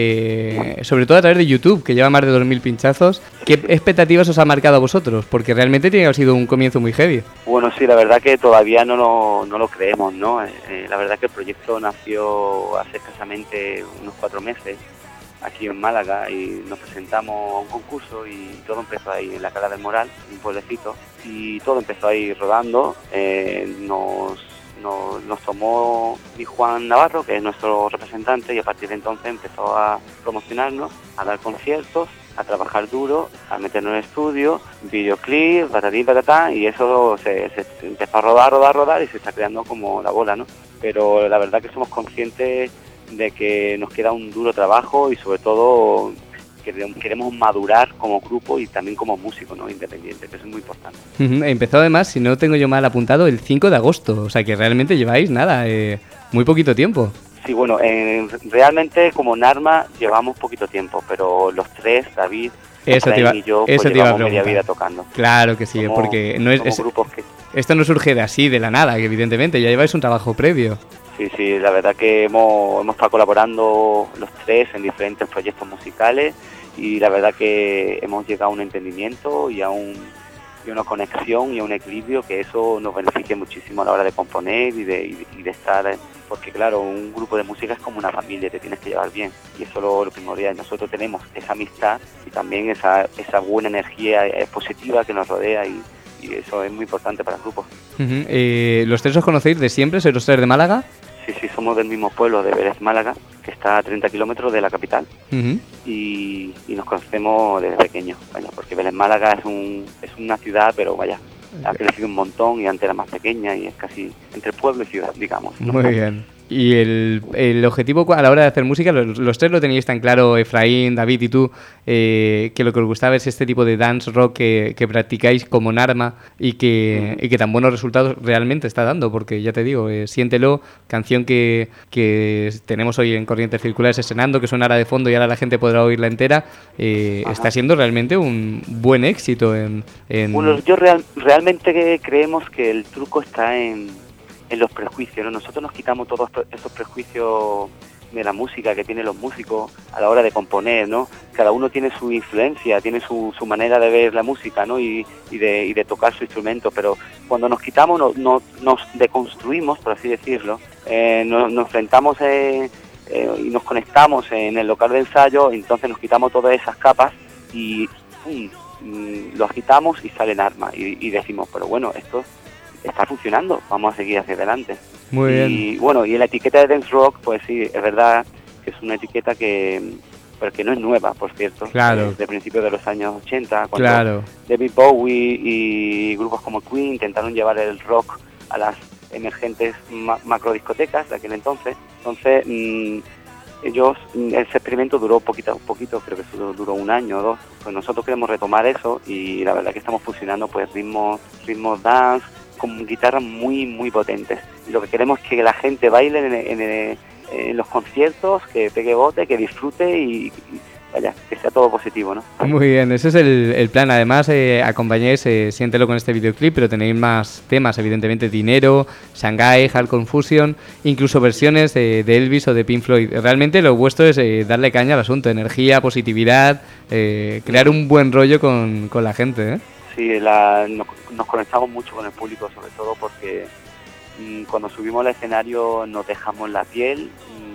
eh, sobre todo a través de YouTube, que lleva más de dos mil pinchazos. ¿Qué expectativas os ha marcado a vosotros? Porque realmente tiene que haber sido un comienzo muy heavy. Bueno, sí, la verdad que todavía no lo, no lo creemos, ¿no? Eh, la verdad que el proyecto nació hace escasamente unos cuatro meses aquí en Málaga y nos presentamos a un concurso y todo empezó ahí en la Cala del Moral, un pueblecito, y todo empezó ahí rodando. Eh, nos, nos, nos tomó mi Juan Navarro, que es nuestro representante, y a partir de entonces empezó a promocionarnos, a dar conciertos, a trabajar duro, a meternos en estudio, videoclip, patatín, patatá, y eso se, se empezó a rodar, rodar, rodar y se está creando como la bola, ¿no? Pero la verdad que somos conscientes de que nos queda un duro trabajo y sobre todo que queremos madurar como grupo y también como músico, ¿no? Independiente, que eso es muy importante. Uh-huh. Empezó además, si no tengo yo mal apuntado, el cinco de agosto, o sea que realmente lleváis nada, eh, muy poquito tiempo. Sí, bueno, eh, realmente como Narma llevamos poquito tiempo, pero los tres, David, eso te iba, y yo, eso pues te iba a llevamos media preguntar. vida tocando. Claro que sí, somos, porque no es, es grupos que... esto no surge de así, de la nada, que evidentemente ya lleváis un trabajo previo. Sí, sí, la verdad que hemos, hemos estado colaborando los tres en diferentes proyectos musicales y la verdad que hemos llegado a un entendimiento y a, un, y a una conexión y a un equilibrio que eso nos beneficia muchísimo a la hora de componer y de, y, y de estar, porque claro, un grupo de música es como una familia, te tienes que llevar bien y eso es lo, lo primordial. Nosotros tenemos esa amistad y también esa, esa buena energía positiva que nos rodea y, y eso es muy importante para el grupo. Uh-huh. Eh, ¿Los tres os conocéis de siempre? ¿Sois los tres de Málaga? Sí, sí, somos del mismo pueblo, de Vélez, Málaga, que está a treinta kilómetros de la capital. Uh-huh. y, y nos conocemos desde pequeños, vaya, porque Vélez, Málaga es un es una ciudad, pero vaya, ha crecido un montón y antes era más pequeña y es casi entre pueblo y ciudad, digamos. Muy ¿no? bien. Y el, el objetivo a la hora de hacer música, los, los tres lo teníais tan claro, Efraín, David y tú, eh, que lo que os gustaba es este tipo de dance rock que, que practicáis como Narma y que, uh-huh. y que tan buenos resultados realmente está dando, porque ya te digo, eh, Siéntelo, canción que, que tenemos hoy en Corrientes Circulares estrenando, que sonará de fondo y ahora la gente podrá oírla entera, eh, está siendo realmente un buen éxito. En, en... Bueno, yo real, realmente creemos que el truco está en... en los prejuicios, ¿no? Nosotros nos quitamos todos esos prejuicios de la música que tienen los músicos a la hora de componer, ¿no? Cada uno tiene su influencia, tiene su, su manera de ver la música, ¿no? Y, y, de, y de tocar su instrumento, pero cuando nos quitamos, no, no, nos deconstruimos, por así decirlo, eh, nos, nos enfrentamos eh, eh, y nos conectamos en el local de ensayo, entonces nos quitamos todas esas capas y ¡pum!, lo agitamos y sale Narma y, y decimos, pero bueno, esto está funcionando, vamos a seguir hacia adelante. Muy y bien. bueno, y en la etiqueta de dance rock, pues sí, es verdad que es una etiqueta que, pero que no es nueva, por cierto, claro. de principios de los años ochenta, cuando claro. David Bowie y grupos como Queen intentaron llevar el rock a las emergentes ma- macrodiscotecas de aquel entonces. Entonces, mmm, ellos, ese experimento duró poquito, un poquito, creo que duró, duró un año o dos. Pues nosotros queremos retomar eso y la verdad que estamos fusionando pues ritmos, ritmos dance con guitarras muy, muy potentes. Y lo que queremos es que la gente baile en, en, en, en los conciertos, que pegue bote, que disfrute y, y vaya, que sea todo positivo, ¿no? Muy bien, ese es el, el plan. Además, eh, acompañáis, eh, siéntelo con este videoclip, pero tenéis más temas, evidentemente, Dinero, Shanghai, Hard Confusion, incluso versiones de, de Elvis o de Pink Floyd. Realmente lo vuestro es eh, darle caña al asunto, energía, positividad, eh, crear un buen rollo con, con la gente, ¿eh? Sí, la, nos, nos conectamos mucho con el público, sobre todo porque mmm, cuando subimos al escenario nos dejamos la piel,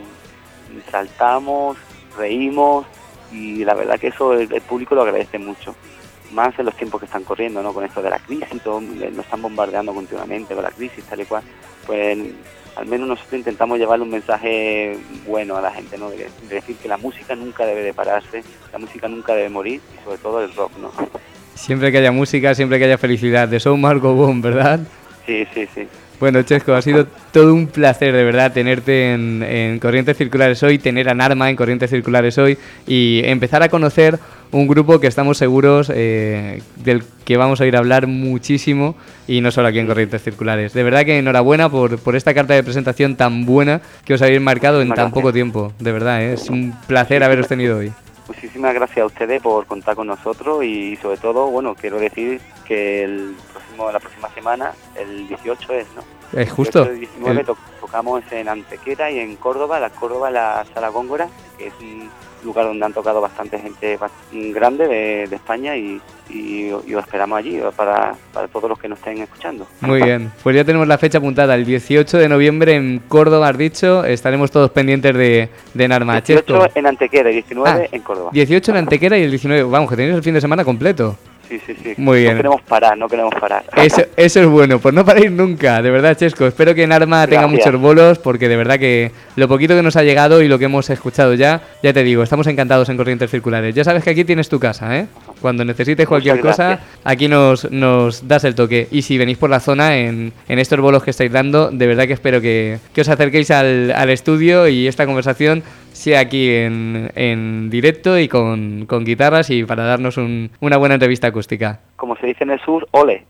mmm, saltamos, reímos, y la verdad que eso el, el público lo agradece mucho, más en los tiempos que están corriendo, ¿no? Con esto de la crisis, todo, nos están bombardeando continuamente con la crisis, tal y cual, pues al menos nosotros intentamos llevarle un mensaje bueno a la gente, ¿no? De, de decir que la música nunca debe de pararse, la música nunca debe morir, y sobre todo el rock, ¿no? Siempre que haya música, siempre que haya felicidad, de Show Must Go On, ¿verdad? Sí, sí, sí. Bueno, Chesco, ha sido todo un placer, de verdad, tenerte en, en Corrientes Circulares hoy, tener a Narma en Corrientes Circulares hoy y empezar a conocer un grupo que estamos seguros eh, del que vamos a ir a hablar muchísimo y no solo aquí en Corrientes Circulares. De verdad que enhorabuena por, por esta carta de presentación tan buena que os habéis marcado en tan poco tiempo. De verdad, ¿eh? Es un placer haberos tenido hoy. Muchísimas gracias a ustedes por contar con nosotros y sobre todo, bueno, quiero decir que el próximo, la próxima semana, el dieciocho es, ¿no? Es justo. El diecinueve el... to- tocamos en Antequera y en Córdoba, la Córdoba, la Sala Góngora, que es un lugar donde han tocado bastante gente grande de, de España y, y, y os esperamos allí para, para todos los que nos estén escuchando. Muy bien, pues ya tenemos la fecha apuntada, el dieciocho de noviembre en Córdoba, has dicho, estaremos todos pendientes de, de Narma. dieciocho Chesco. En Antequera y diecinueve ah, en Córdoba. dieciocho en Antequera y el diecinueve, vamos, que tenéis el fin de semana completo. Sí, sí, sí. Muy bien. No queremos parar, no queremos parar. Eso, eso es bueno, pues no paréis nunca, de verdad, Chesco. Espero que Narma tenga Gracias. muchos bolos, porque de verdad que lo poquito que nos ha llegado y lo que hemos escuchado ya, ya te digo, estamos encantados en Corrientes Circulares. Ya sabes que aquí tienes tu casa, ¿eh? Cuando necesites cualquier cosa, aquí nos, nos das el toque. Y si venís por la zona en, en estos bolos que estáis dando, de verdad que espero que, que os acerquéis al, al estudio y esta conversación sea aquí en, en directo y con, con guitarras y para darnos un, una buena entrevista acústica. Como se dice en el sur, ole.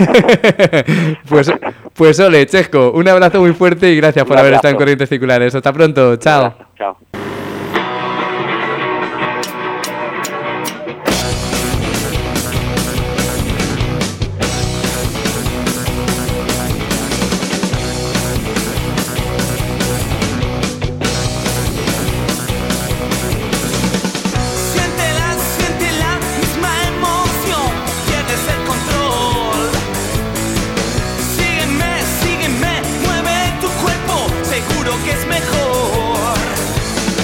pues, pues ole, Chesco, un abrazo muy fuerte y gracias por un haber abrazo. estado en Corrientes Circulares. Hasta pronto, chao. Chao. Siéntela, siente la misma emoción, pierdes el control. Sígueme, sígueme, mueve tu cuerpo, seguro que es mejor.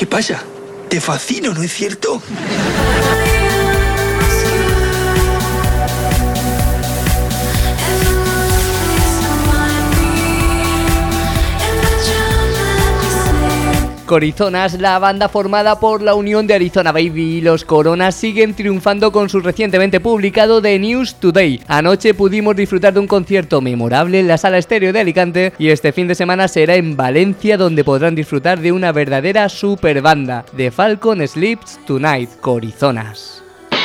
¿Qué pasa? Te fascino, ¿no es cierto? Corizonas, la banda formada por la unión de Arizona Baby y los Coronas, siguen triunfando con su recientemente publicado The News Today. Anoche pudimos disfrutar de un concierto memorable en la Sala Estéreo de Alicante y este fin de semana será en Valencia, donde podrán disfrutar de una verdadera super banda. The Falcon Sleeps Tonight, Corizonas.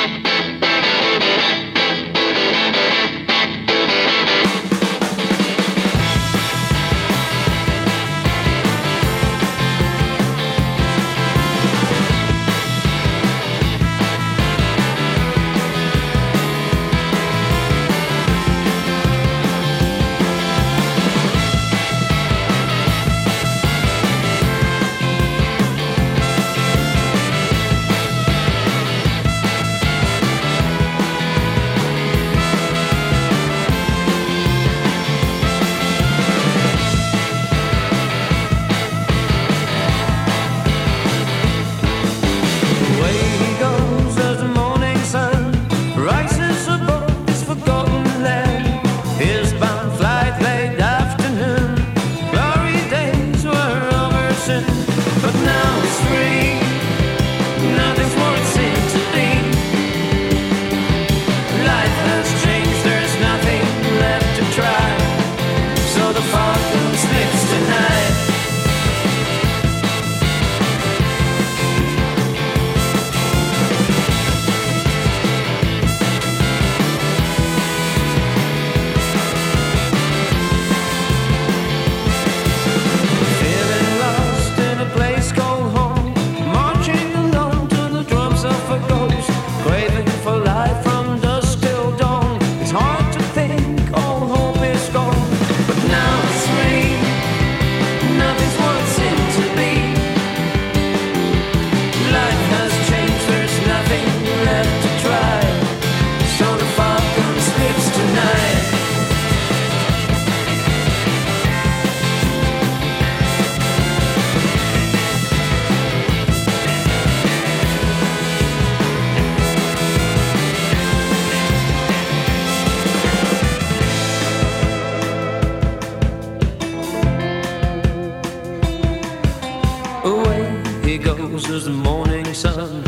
As the morning sun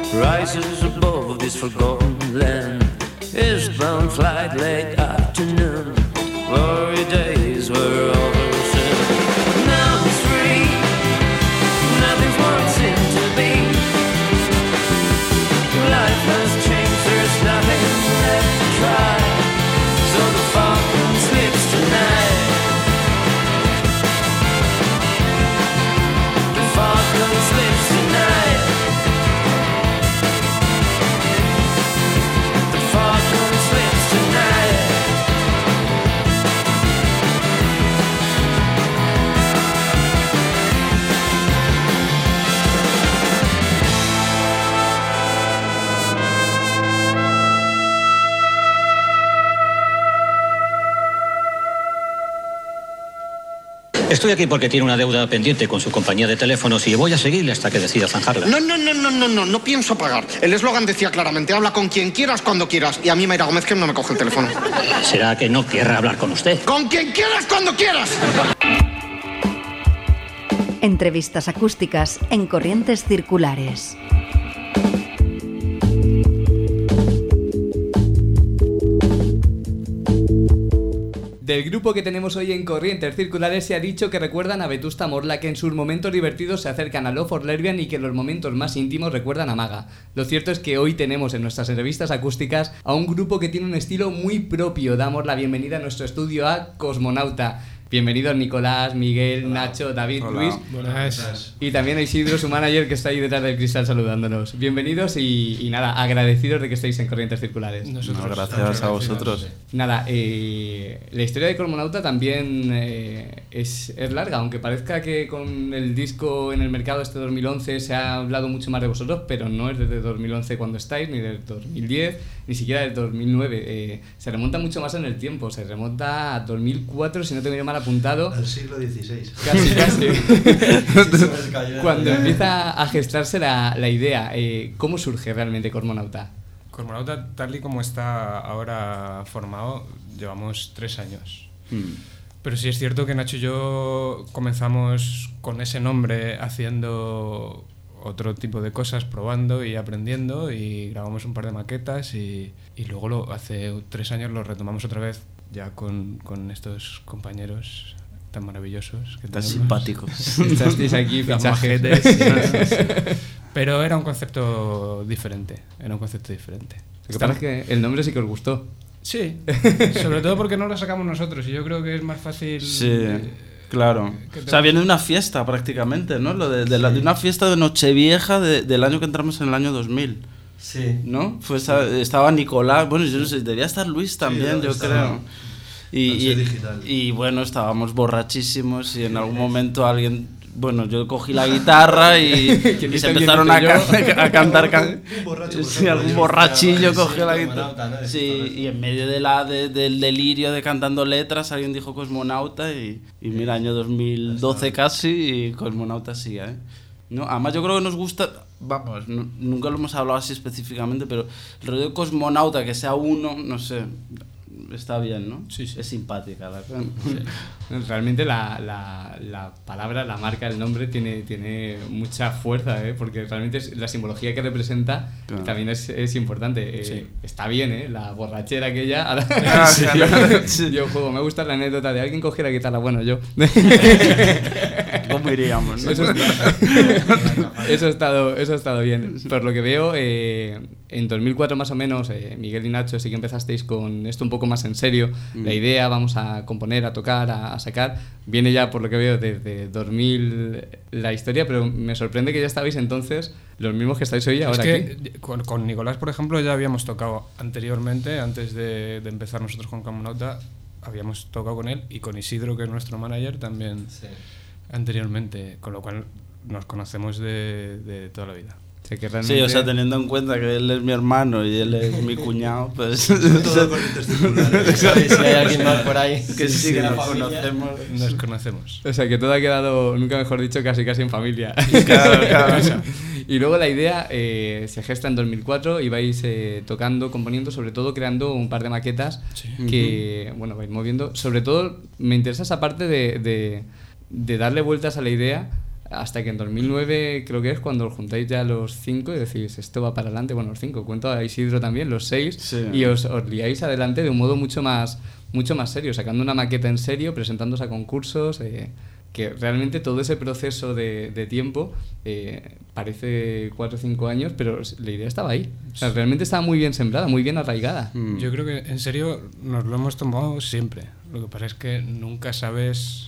rises above this forgotten land, eastbound flight late afternoon, glory days were over soon. Now it's free, nothing's what it seemed to be. Life has changed, there's nothing left to try, so the falcon sleeps tonight. The falcon sleeps tonight. The falcon sleeps tonight. Estoy aquí porque tiene una deuda pendiente con su compañía de teléfonos y voy a seguirle hasta que decida zanjarla. No, no, no, no, no, no, no pienso pagar. El eslogan decía claramente, habla con quien quieras, cuando quieras. Y a mí Mayra Gómez que no me coge el teléfono. ¿Será que no querrá hablar con usted? ¡Con quien quieras, cuando quieras! Entrevistas acústicas en Corrientes Circulares. Del grupo que tenemos hoy en Corrientes Circulares se ha dicho que recuerdan a Vetusta Morla, que en sus momentos divertidos se acercan a Love for Lesbian y que en los momentos más íntimos recuerdan a Maga. Lo cierto es que hoy tenemos en nuestras entrevistas acústicas a un grupo que tiene un estilo muy propio. Damos la bienvenida a nuestro estudio a Cosmonauta. Bienvenidos Nicolás, Miguel, Hola. Nacho, David, Hola. Luis. Buenas. Y también a Isidro, su manager, que está ahí detrás del cristal saludándonos. Bienvenidos y, y nada, agradecidos de que estéis en Corrientes Circulares. Nosotros, no, gracias a vosotros. Nada, eh, la historia de Cosmonauta también eh, es, es larga, aunque parezca que con el disco en el mercado este dos mil once se ha hablado mucho más de vosotros, pero no es desde dos mil once cuando estáis, ni desde dos mil diez, ni siquiera desde dos mil nueve. Eh, se remonta mucho más en el tiempo, se remonta a dos mil cuatro, si no tengo yo mal apuntado. Al siglo dieciséis. Casi, casi. Cuando empieza a gestarse la, la idea, eh, ¿cómo surge realmente Cosmonauta? Cosmonauta, tal y como está ahora formado, llevamos tres años. Hmm. Pero sí es cierto que Nacho y yo comenzamos con ese nombre haciendo otro tipo de cosas, probando y aprendiendo, y grabamos un par de maquetas y, y luego lo, hace tres años lo retomamos otra vez ya con, con estos compañeros tan maravillosos. Que tan simpáticos. Estáis aquí, fichajes. Pero era un concepto diferente, era un concepto diferente. Lo que pasa es que el nombre sí que os gustó. Sí, sobre todo porque no lo sacamos nosotros y yo creo que es más fácil... Sí, claro. O sea, viene de una fiesta prácticamente, ¿no? Lo de, de, la, de una fiesta de Nochevieja de, del año que entramos en el año dos mil. Sí. ¿No? Fue esa, estaba Nicolás, bueno, yo no sé, debía estar Luis también, sí, yo creo. Y, y, y bueno, estábamos borrachísimos y en algún momento alguien... Bueno, yo cogí la guitarra y, y se empezaron a, ca a cantar. Can un borracho, sí, algún borrachillo cogió la guitarra. ¿No? Sí, y en medio de la, de, del delirio de cantando letras, alguien dijo Cosmonauta y, y mira, año dos mil doce casi y Cosmonauta sigue, ¿eh? No, además yo creo que nos gusta, vamos, no, nunca lo hemos hablado así específicamente, pero el rollo de Cosmonauta, que sea uno, no sé... Está bien, ¿no? Sí, sí. Es simpática la cosa. Sí. Realmente la, la, la palabra, la marca, el nombre tiene, tiene mucha fuerza, ¿eh? Porque realmente es, la simbología que representa claro. también es, es importante. Eh, sí. Está bien, ¿eh? La borrachera aquella. Ahora, ah, sí, yo, sí. yo juego, me gusta la anécdota de alguien cogiera la guitarra, bueno, yo. ¿Cómo iríamos? ¿No? Eso, eso, ha estado, eso ha estado bien. Por lo que veo, eh, en dos mil cuatro más o menos, eh, Miguel y Nacho sí que empezasteis con esto un poco más en serio, mm. la idea, vamos a componer, a tocar, a, a sacar, viene ya por lo que veo desde dos mil la historia, pero me sorprende que ya estabais entonces los mismos que estáis hoy ahora es que aquí. Con, con Nicolás, por ejemplo, ya habíamos tocado anteriormente, antes de, de empezar nosotros con Cosmonauta, habíamos tocado con él y con Isidro, que es nuestro manager, también sí. anteriormente, con lo cual nos conocemos de, de toda la vida. O sea, que realmente... Sí, o sea, teniendo en cuenta que él es mi hermano y él es mi cuñado, pues... Todo corrientes circulares. Si hay alguien más por ahí que sí, que nos conocemos. Nos conocemos. O sea, que todo ha quedado, nunca mejor dicho, casi casi en familia. Claro, claro. Y luego la idea eh, se gesta en dos mil cuatro y vais eh, tocando, componiendo, sobre todo creando un par de maquetas sí. que, uh-huh. bueno, vais moviendo. Sobre todo me interesa esa parte de, de, de darle vueltas a la idea hasta que en dos mil nueve creo que es cuando os juntáis ya los cinco y decís esto va para adelante, bueno, los cinco, cuento a Isidro también, los seis, sí. y os, os liáis adelante de un modo mucho más, mucho más serio, sacando una maqueta en serio, presentándoos a concursos, eh, que realmente todo ese proceso de, de tiempo eh, parece cuatro o cinco años, pero la idea estaba ahí, o sea, realmente estaba muy bien sembrada, muy bien arraigada. Mm. Yo creo que en serio nos lo hemos tomado siempre, lo que pasa es que nunca sabes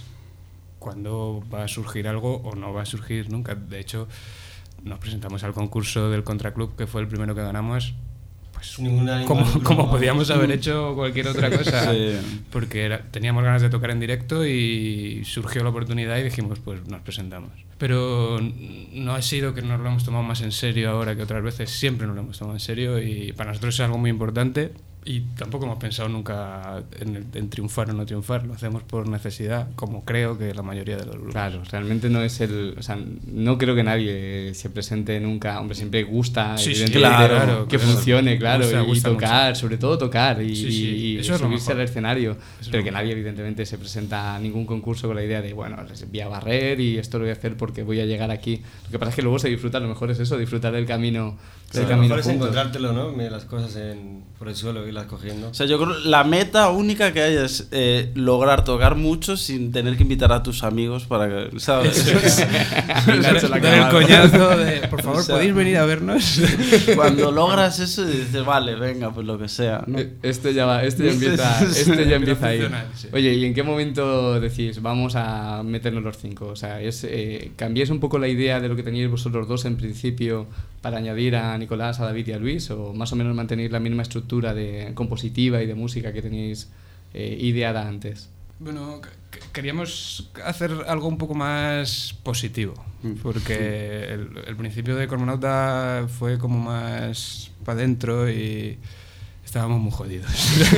cuándo va a surgir algo o no va a surgir nunca. De hecho, nos presentamos al concurso del Contraclub, que fue el primero que ganamos, pues como, como podíamos haber hecho cualquier otra cosa, sí. porque era, teníamos ganas de tocar en directo y surgió la oportunidad y dijimos, pues nos presentamos. Pero no ha sido que nos lo hemos tomado más en serio ahora que otras veces, siempre nos lo hemos tomado en serio y para nosotros es algo muy importante. Y tampoco hemos pensado nunca en, el, en triunfar o no triunfar, lo hacemos por necesidad, como creo que la mayoría de los grupos. Claro, realmente no es el... O sea, no creo que nadie se presente nunca... Hombre, siempre gusta, sí, evidentemente, sí, claro, que funcione, claro, gusta, y gusta tocar, mucho. sobre todo tocar, y, sí, sí, y, y subirse al escenario. Eso pero que nadie, evidentemente, se presenta a ningún concurso con la idea de, bueno, voy a barrer y esto lo voy a hacer porque voy a llegar aquí. Lo que pasa es que luego se disfruta, lo mejor es eso, disfrutar del camino. Del sí, camino lo mejor es encontrártelo, ¿no? Mira las cosas en, por el suelo y irlas cogiendo. O sea, yo creo que la meta única que hay es eh, lograr tocar mucho sin tener que invitar a tus amigos para que, ¿sabes? Dar el coñazo de, por favor, o sea, ¿podéis venir a vernos? Cuando logras eso dices, vale, venga, pues lo que sea, ¿no? Este ya va, este ya empieza, este ya empieza ahí. Oye, ¿y en qué momento decís, vamos a meternos los cinco? O sea, es, eh, ¿cambiáis un poco la idea de lo que teníais vosotros dos en principio para añadir a Nicolás, a David y a Luis, o más o menos mantenéis la misma estructura de compositiva y de música que teníais eh, ideada antes? Bueno, c- queríamos hacer algo un poco más positivo, porque el, el principio de Cosmonauta fue como más para adentro y estábamos muy jodidos.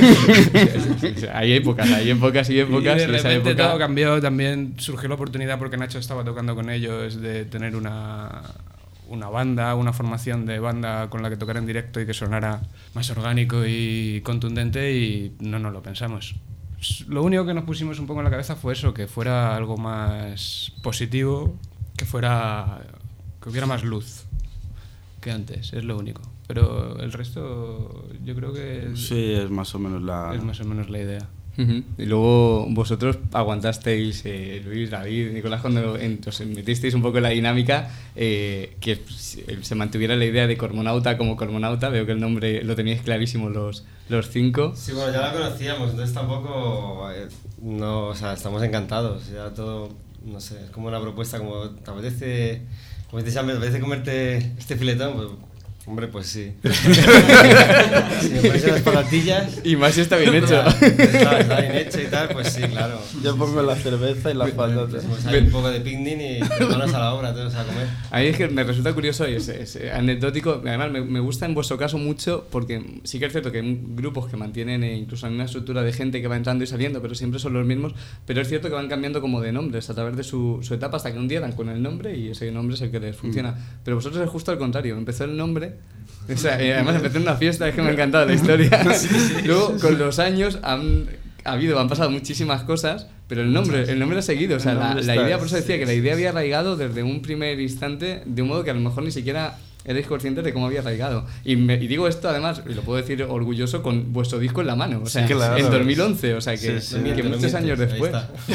Hay épocas, hay épocas y épocas. Y de y esa repente época... todo cambió, también surgió la oportunidad porque Nacho estaba tocando con ellos de tener una, una banda, una formación de banda con la que tocar en directo y que sonara más orgánico y contundente, y no nos lo pensamos. Lo único que nos pusimos un poco en la cabeza fue eso, que fuera algo más positivo, que fuera que hubiera más luz que antes, es lo único. Pero el resto yo creo que es, sí, es más o menos la es más o menos la idea. Uh-huh. Y luego vosotros aguantasteis, eh, Luis, David, Nicolás, cuando en, os metisteis un poco en la dinámica, eh, que se mantuviera la idea de Cosmonauta como Cosmonauta. Veo que el nombre lo teníais clarísimo los, los cinco. Sí, bueno, ya la conocíamos, entonces tampoco, eh, no, o sea, estamos encantados, ya todo, no sé, es como una propuesta, como te apetece, como dices, ¿te apetece comerte este filetón? Pues, hombre, pues sí. Si me pones las patatillas... Y más si está bien hecho. Está, está bien hecho y tal, pues sí, claro. Yo pongo la cerveza y las patatas. Pues hay un poco de picnic y manos a la obra, todos a comer. A mí es que me resulta curioso y es, es anecdótico. Además, me, me gusta en vuestro caso mucho porque sí que es cierto que hay grupos que mantienen eh, incluso la misma estructura de gente que va entrando y saliendo, pero siempre son los mismos. Pero es cierto que van cambiando como de nombres a través de su, su etapa hasta que un día dan con el nombre y ese nombre es el que les funciona. Mm. Pero vosotros es justo al contrario. Empezó el nombre... O sea, eh, además empecé en una fiesta, es que me ha encantado la historia. Sí, sí, Luego, con los años, han ha habido, han pasado muchísimas cosas, pero el nombre, el nombre ha seguido. O sea, la, la idea, por eso decía que la idea había arraigado desde un primer instante, de un modo que a lo mejor ni siquiera erais conscientes de cómo había arraigado. Y, me, y digo esto, además, y lo puedo decir orgulloso, con vuestro disco en la mano. O sea, sí, claro. En dos mil once, o sea, que, sí, sí, que miente, muchos años después.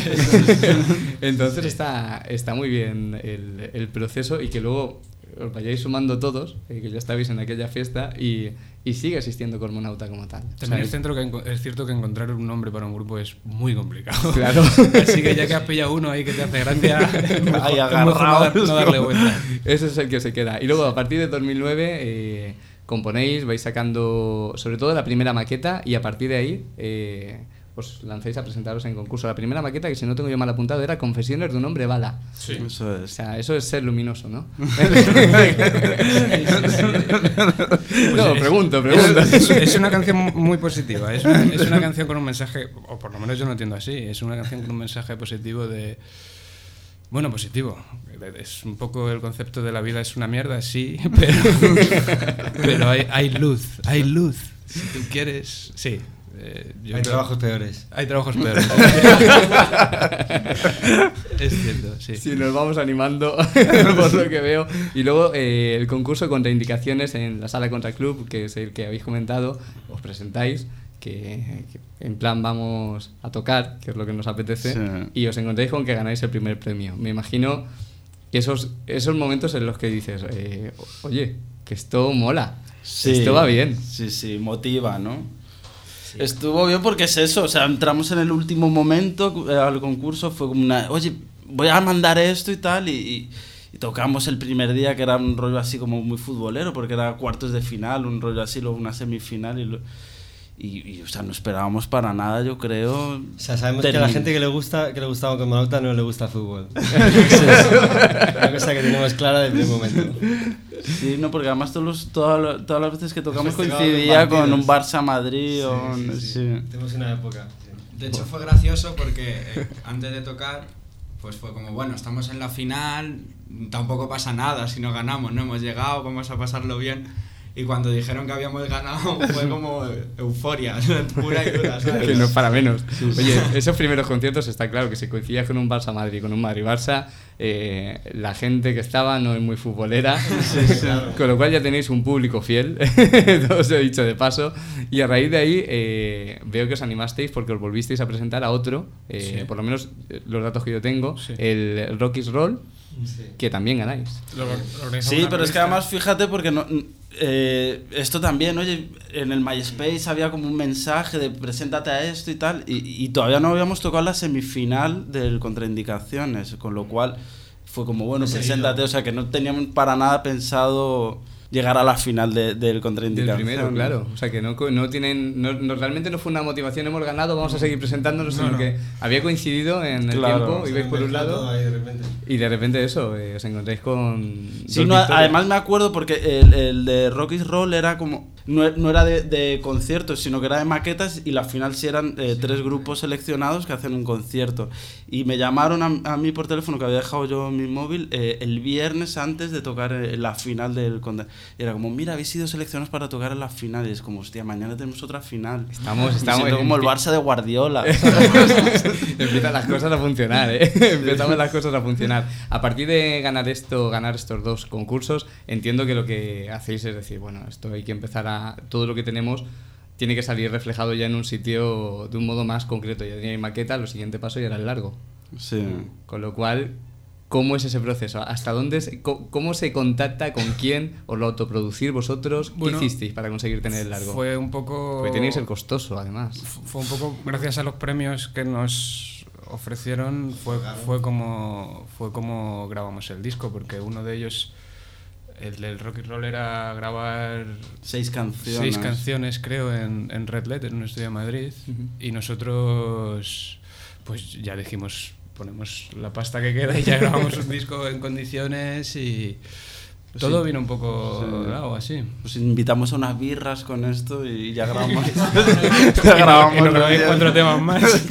Entonces está, está muy bien el, el proceso y que luego os vayáis sumando todos, eh, que ya estabais en aquella fiesta y, y sigue existiendo Cosmonauta como tal. También o sea, es, centro que es cierto que encontrar un nombre para un grupo es muy complicado. Claro. Así que ya que has pillado uno ahí que te hace gracia, ahí agarrado, no, no darle vuelta. Ese es el que se queda. Y luego a partir de dos mil nueve eh, componéis, vais sacando sobre todo la primera maqueta y a partir de ahí... Eh, os lancéis a presentaros en concurso. La primera maqueta, que si no tengo yo mal apuntado, era Confesiones de un hombre bala. Sí, eso es. O sea, eso es ser luminoso, ¿no? No, pregunto, pregunto. Es, es una canción muy positiva. Es una, es una canción con un mensaje, o por lo menos yo lo entiendo así, es una canción con un mensaje positivo de... Bueno, positivo. Es un poco el concepto de la vida es una mierda, sí, pero, pero hay, hay luz, hay luz. Si tú quieres, sí. Eh, hay trabajos peores. Hay trabajos peores. Es cierto, sí. Sí, nos vamos animando por lo que veo. Y luego eh, el concurso contraindicaciones en la Sala Contra Club, que es el que habéis comentado, os presentáis, que, que en plan vamos a tocar, que es lo que nos apetece, sí. Y os encontráis con que ganáis el primer premio. Me imagino que esos, esos momentos en los que dices, eh, oye, que esto mola, sí, esto va bien. Sí, sí, motiva, ¿no? Estuvo bien porque es eso, o sea, entramos en el último momento eh, al concurso, fue como una, oye, voy a mandar esto y tal, y, y, y tocamos el primer día que era un rollo así como muy futbolero, porque era cuartos de final, un rollo así, luego una semifinal, y, lo, y, y o sea, no esperábamos para nada, yo creo. O sea, sabemos termin- que a la gente que le gusta, que le gustaba Cosmonauta no le gusta el fútbol. Es una cosa que tenemos clara desde el momento. Sí, no, porque además todos los, todas, todas las veces que tocamos coincidía con un Barça-Madrid sí, o un, sí, sí, sí. Tenemos una época. Sí. De hecho fue gracioso porque eh, antes de tocar pues fue como, bueno, estamos en la final, tampoco pasa nada si no ganamos, no hemos llegado, vamos a pasarlo bien. Y cuando dijeron que habíamos ganado fue como euforia, pura y dura, ¿sabes? Que no es para menos. Oye, esos primeros conciertos está claro que si coincidías con un Barça-Madrid, con un Madrid-Barça, eh, la gente que estaba no es muy futbolera, sí, claro. Con lo cual ya tenéis un público fiel, todo os he dicho de paso, y a raíz de ahí eh, veo que os animasteis porque os volvisteis a presentar a otro, eh, sí. Por lo menos los datos que yo tengo, sí. el Rocky's Roll, sí. Que también ganáis. Lo, lo sí, pero es que además fíjate porque no... Eh, esto también, oye, en el MySpace había como un mensaje de preséntate a esto y tal, y, y todavía no habíamos tocado la semifinal del Contraindicaciones, con lo cual fue como, bueno, preséntate, o sea que no teníamos para nada pensado llegar a la final de, del contraindicación. Del primero, claro. O sea, que no, no tienen... No, no, realmente no fue una motivación, hemos ganado, vamos a seguir presentándonos, no, sino no. que había coincidido en el claro, tiempo, ibais por un lado de repente. y de repente eso, eh, os encontráis con... Sí, no, además me acuerdo porque el, el de Rock is Roll era como... No, no era de, de conciertos, sino que era de maquetas, y la final sí eran eh, tres grupos seleccionados que hacen un concierto. Y me llamaron a, a mí por teléfono, que había dejado yo mi móvil, eh, el viernes antes de tocar eh, la final del... Y era como, mira, habéis sido seleccionados para tocar en la final. Y es como, hostia, mañana tenemos otra final. Estamos, estamos en como el Barça de Guardiola. Empiezan las cosas a funcionar, ¿eh? Empezamos las cosas a funcionar. A partir de ganar esto, ganar estos dos concursos, entiendo que lo que hacéis es decir, bueno, esto hay que empezar a... Todo lo que tenemos tiene que salir reflejado ya en un sitio de un modo más concreto. Ya tenéis maqueta, lo siguiente paso ya era el largo. Sí. Con lo cual, ¿cómo es ese proceso? ¿Hasta dónde se, cómo se contacta, con quién? ¿Os lo autoproducir vosotros? ¿Qué bueno, hicisteis para conseguir tener el largo? Fue un poco... Porque tenéis el costoso, además. Fue un poco gracias a los premios que nos ofrecieron, fue, fue, como, fue como grabamos el disco, porque uno de ellos... El del Rock and Roll era grabar seis canciones, seis canciones creo, en, en Red Letter, en un estudio de Madrid. Uh-huh. Y nosotros, pues ya dijimos, ponemos la pasta que queda y ya grabamos un disco en condiciones y pues todo sí. vino un poco sí. dado así. Pues invitamos a unas birras con esto y ya grabamos. ya grabamos. Y no, y no, y no cuatro temas más.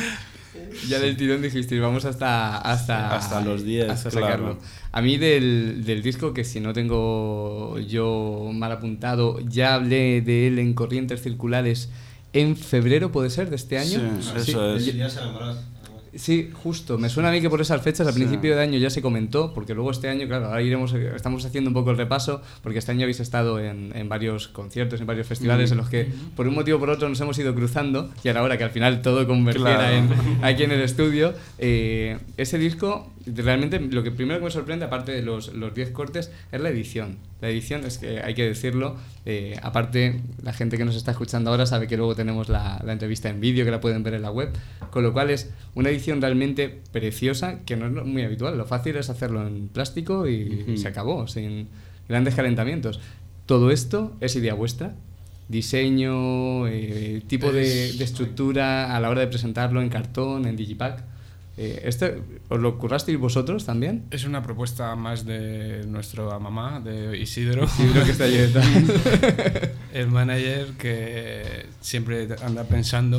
Ya del tirón dijisteis, vamos hasta hasta, hasta los diez, hasta claro. sacarlo. A mí del, del disco, que si no tengo yo mal apuntado, ya hablé de él en Corrientes Circulares en febrero, ¿puede ser?, de este año. Sí, sí. eso es. Ya se enamoró. Sí, justo. Me suena a mí que por esas fechas, al sí. principio de año ya se comentó, porque luego este año, claro, ahora iremos, estamos haciendo un poco el repaso, porque este año habéis estado en, en varios conciertos, en varios festivales, mm. en los que por un motivo o por otro nos hemos ido cruzando, y ahora, ahora que al final todo convergiera claro. en, aquí en el estudio, eh, ese disco, realmente lo que primero que me sorprende, aparte de los los diez cortes, es la edición. La edición es que hay que decirlo, eh, aparte la gente que nos está escuchando ahora sabe que luego tenemos la, la entrevista en vídeo que la pueden ver en la web, con lo cual es una edición realmente preciosa, que no es muy habitual. Lo fácil es hacerlo en plástico y uh-huh. se acabó, sin grandes calentamientos. Todo esto es idea vuestra, diseño, eh, tipo de, de estructura a la hora de presentarlo en cartón, en digipack. Eh, ¿Esto os lo currasteis vosotros también? Es una propuesta más de nuestro mamá, de Isidro. Isidro que está allí detrás. El manager que siempre anda pensando.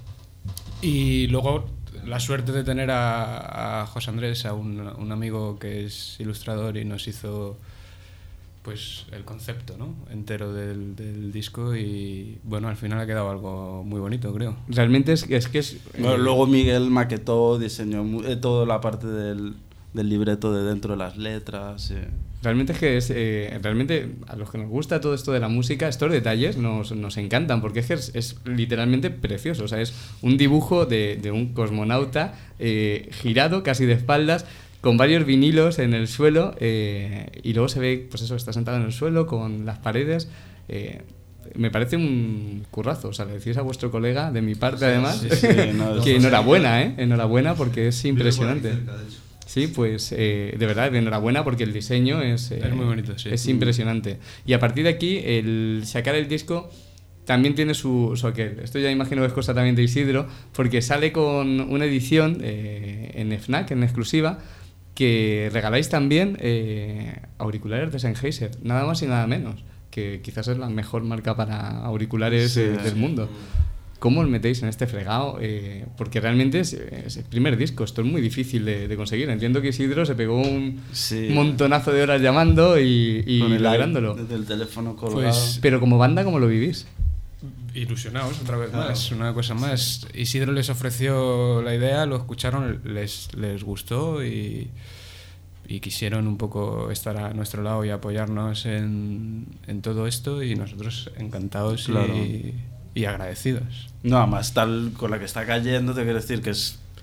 Y luego la suerte de tener a, a José Andrés, a un, un amigo que es ilustrador y nos hizo pues el concepto, ¿no?, entero del, del disco, y bueno, al final ha quedado algo muy bonito, creo. Realmente es, es que es... Bueno, luego Miguel maquetó, diseñó eh, toda la parte del, del libreto de dentro de las letras. Eh. Realmente es que es, eh, realmente a los que nos gusta todo esto de la música, estos detalles nos, nos encantan, porque es que es, es literalmente precioso. O sea, es un dibujo de, de un cosmonauta eh, girado casi de espaldas, con varios vinilos en el suelo, eh, y luego se ve, pues eso, está sentado en el suelo con las paredes. Eh, me parece un currazo. O sea, le decís a vuestro colega, de mi parte sí, además, sí, sí, no, que enhorabuena, ¿eh? Enhorabuena, porque es impresionante. Sí, pues eh, de verdad, enhorabuena, porque el diseño es, eh, es muy bonito, sí. Es impresionante. Y a partir de aquí, el sacar el disco también tiene su, su aquel. Esto ya imagino que es cosa también de Isidro, porque sale con una edición eh, en FNAC, en exclusiva, que regaláis también eh, auriculares de Sennheiser, nada más y nada menos, que quizás es la mejor marca para auriculares sí, eh, del sí. mundo. ¿Cómo os metéis en este fregado? Eh, porque realmente es, es el primer disco, esto es muy difícil de, de conseguir. Entiendo que Isidro se pegó un sí. montonazo de horas llamando y, y lográndolo. Desde el teléfono colgado. Pues, pero como banda, ¿cómo lo vivís? Ilusionados, otra vez claro. más, una cosa más. Isidro les ofreció la idea, lo escucharon, les, les gustó y, y quisieron un poco estar a nuestro lado y apoyarnos en, en todo esto, y nosotros encantados claro. y, y agradecidos. No, además tal con la que está cayendo, te quiero decir que es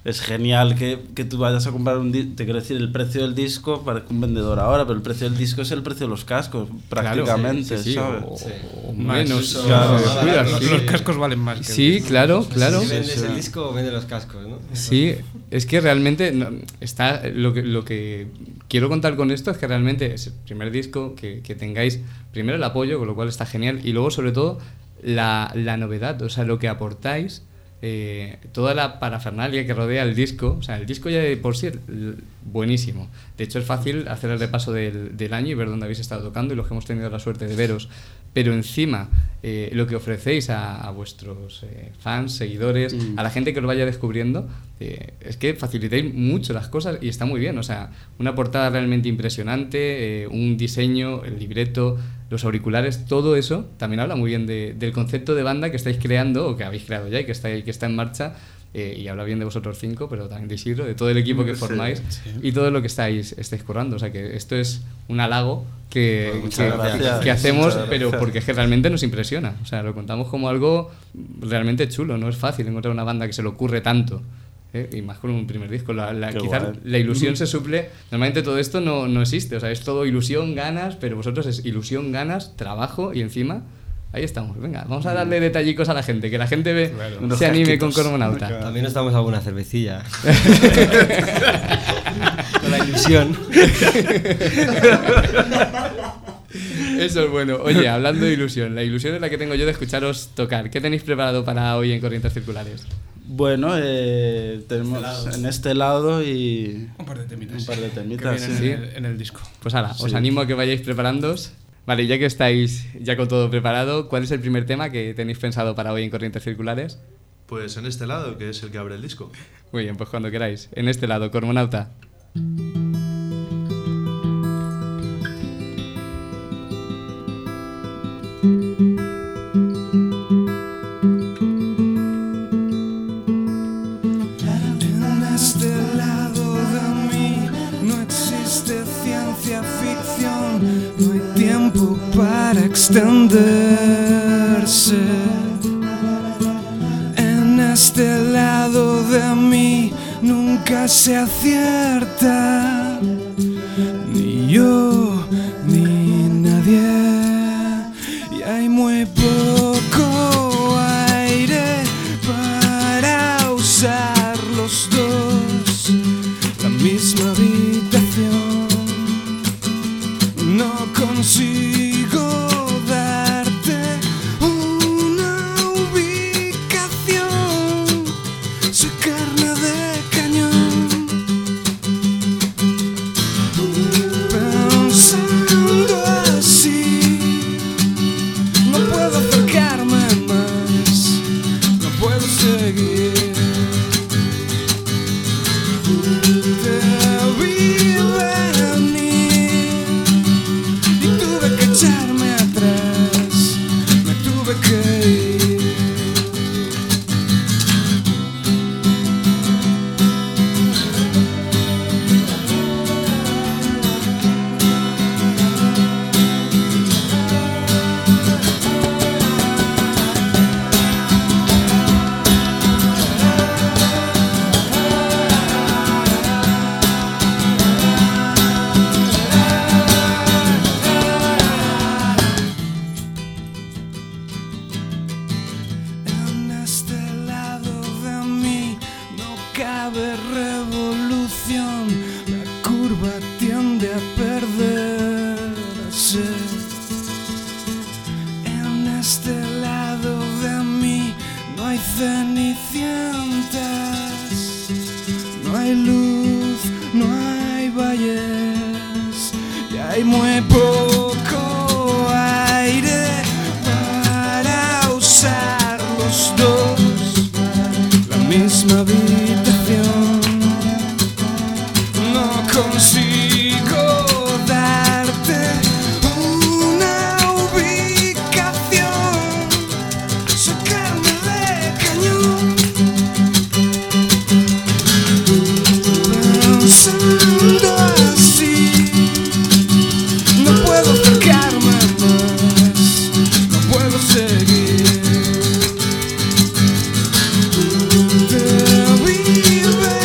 es genial que, que tú vayas a comprar un disco. Te quiero decir, el precio del disco parece un vendedor ahora, pero el precio del disco es el precio de los cascos, prácticamente, claro, sí, sí, ¿sabes? O, sí. o menos. Eso, claro, claro, claro, los, sí. Los cascos valen más que Sí, el claro, claro. Si vendes el disco o vendes los cascos, ¿no? Sí, es que realmente no, está lo que, lo que quiero contar con esto es que realmente es el primer disco que, que tengáis primero el apoyo, con lo cual está genial, y luego sobre todo la, la novedad, o sea, lo que aportáis. Eh, toda la parafernalia que rodea el disco, o sea, el disco ya de por sí es buenísimo. De hecho, es fácil hacer el repaso del, del año y ver dónde habéis estado tocando y los que hemos tenido la suerte de veros. Pero encima, eh, lo que ofrecéis a, a vuestros eh, fans, seguidores, mm. a la gente que lo vaya descubriendo, eh, es que facilitáis mucho las cosas y está muy bien. O sea, una portada realmente impresionante, eh, un diseño, el libreto, los auriculares, todo eso también habla muy bien de, del concepto de banda que estáis creando o que habéis creado ya y que está, que está en marcha. Eh, y habla bien de vosotros cinco, pero también de Isidro, de todo el equipo que formáis sí, sí. y todo lo que estáis, estáis currando. O sea que esto es un halago que, bueno, que, que, que hacemos, pero porque es que realmente nos impresiona. O sea, lo contamos como algo realmente chulo. No es fácil encontrar una banda que se le ocurre tanto. ¿eh? Y más con un primer disco. La, la, quizás la ilusión se suple. Normalmente todo esto no, no existe. O sea, es todo ilusión, ganas, pero vosotros es ilusión, ganas, trabajo y encima... Ahí estamos, venga, vamos a darle detallicos a la gente, que la gente ve, claro, se anime con Cosmonauta. También nos damos alguna cervecilla. Con la ilusión. Eso es bueno. Oye, hablando de ilusión, la ilusión es la que tengo yo de escucharos tocar. ¿Qué tenéis preparado para hoy en Corrientes Circulares? Bueno, eh, tenemos este en este lado y... Un par de temitas. Un par de temitas, que sí. en, el, en el disco. Pues ahora, sí. os animo a que vayáis preparándoos. Vale, ya que estáis ya con todo preparado, ¿cuál es el primer tema que tenéis pensado para hoy en Corrientes Circulares? Pues en este lado, que es el que abre el disco. Muy bien, pues cuando queráis. En este lado, Cosmonauta. En este lado de mí no existe ciencia ficción. No hay tiempo para extenderse. En este lado de mí nunca se acierta. Ni yo, ni nadie. Y hay muy poco aire para usar los dos la misma habitación. No consigo darte una ubicación. Soy carne de cañón. Pensando así, no puedo acercarme más, no puedo seguir. Te vi venir y tuve que echarme atrás, me tuve que ir. En este lado de mí no cabe revolución. La curva tiende a perderse. En este lado de mí no hay cenicientas. No hay luz, no hay valles. Y hay muy poco aire para usar los dos la misma habitación. No consigo darte una ubicación. Soy carne de cañón. Pensando así, no puedo acercarme más, no puedo seguir. Te vi venir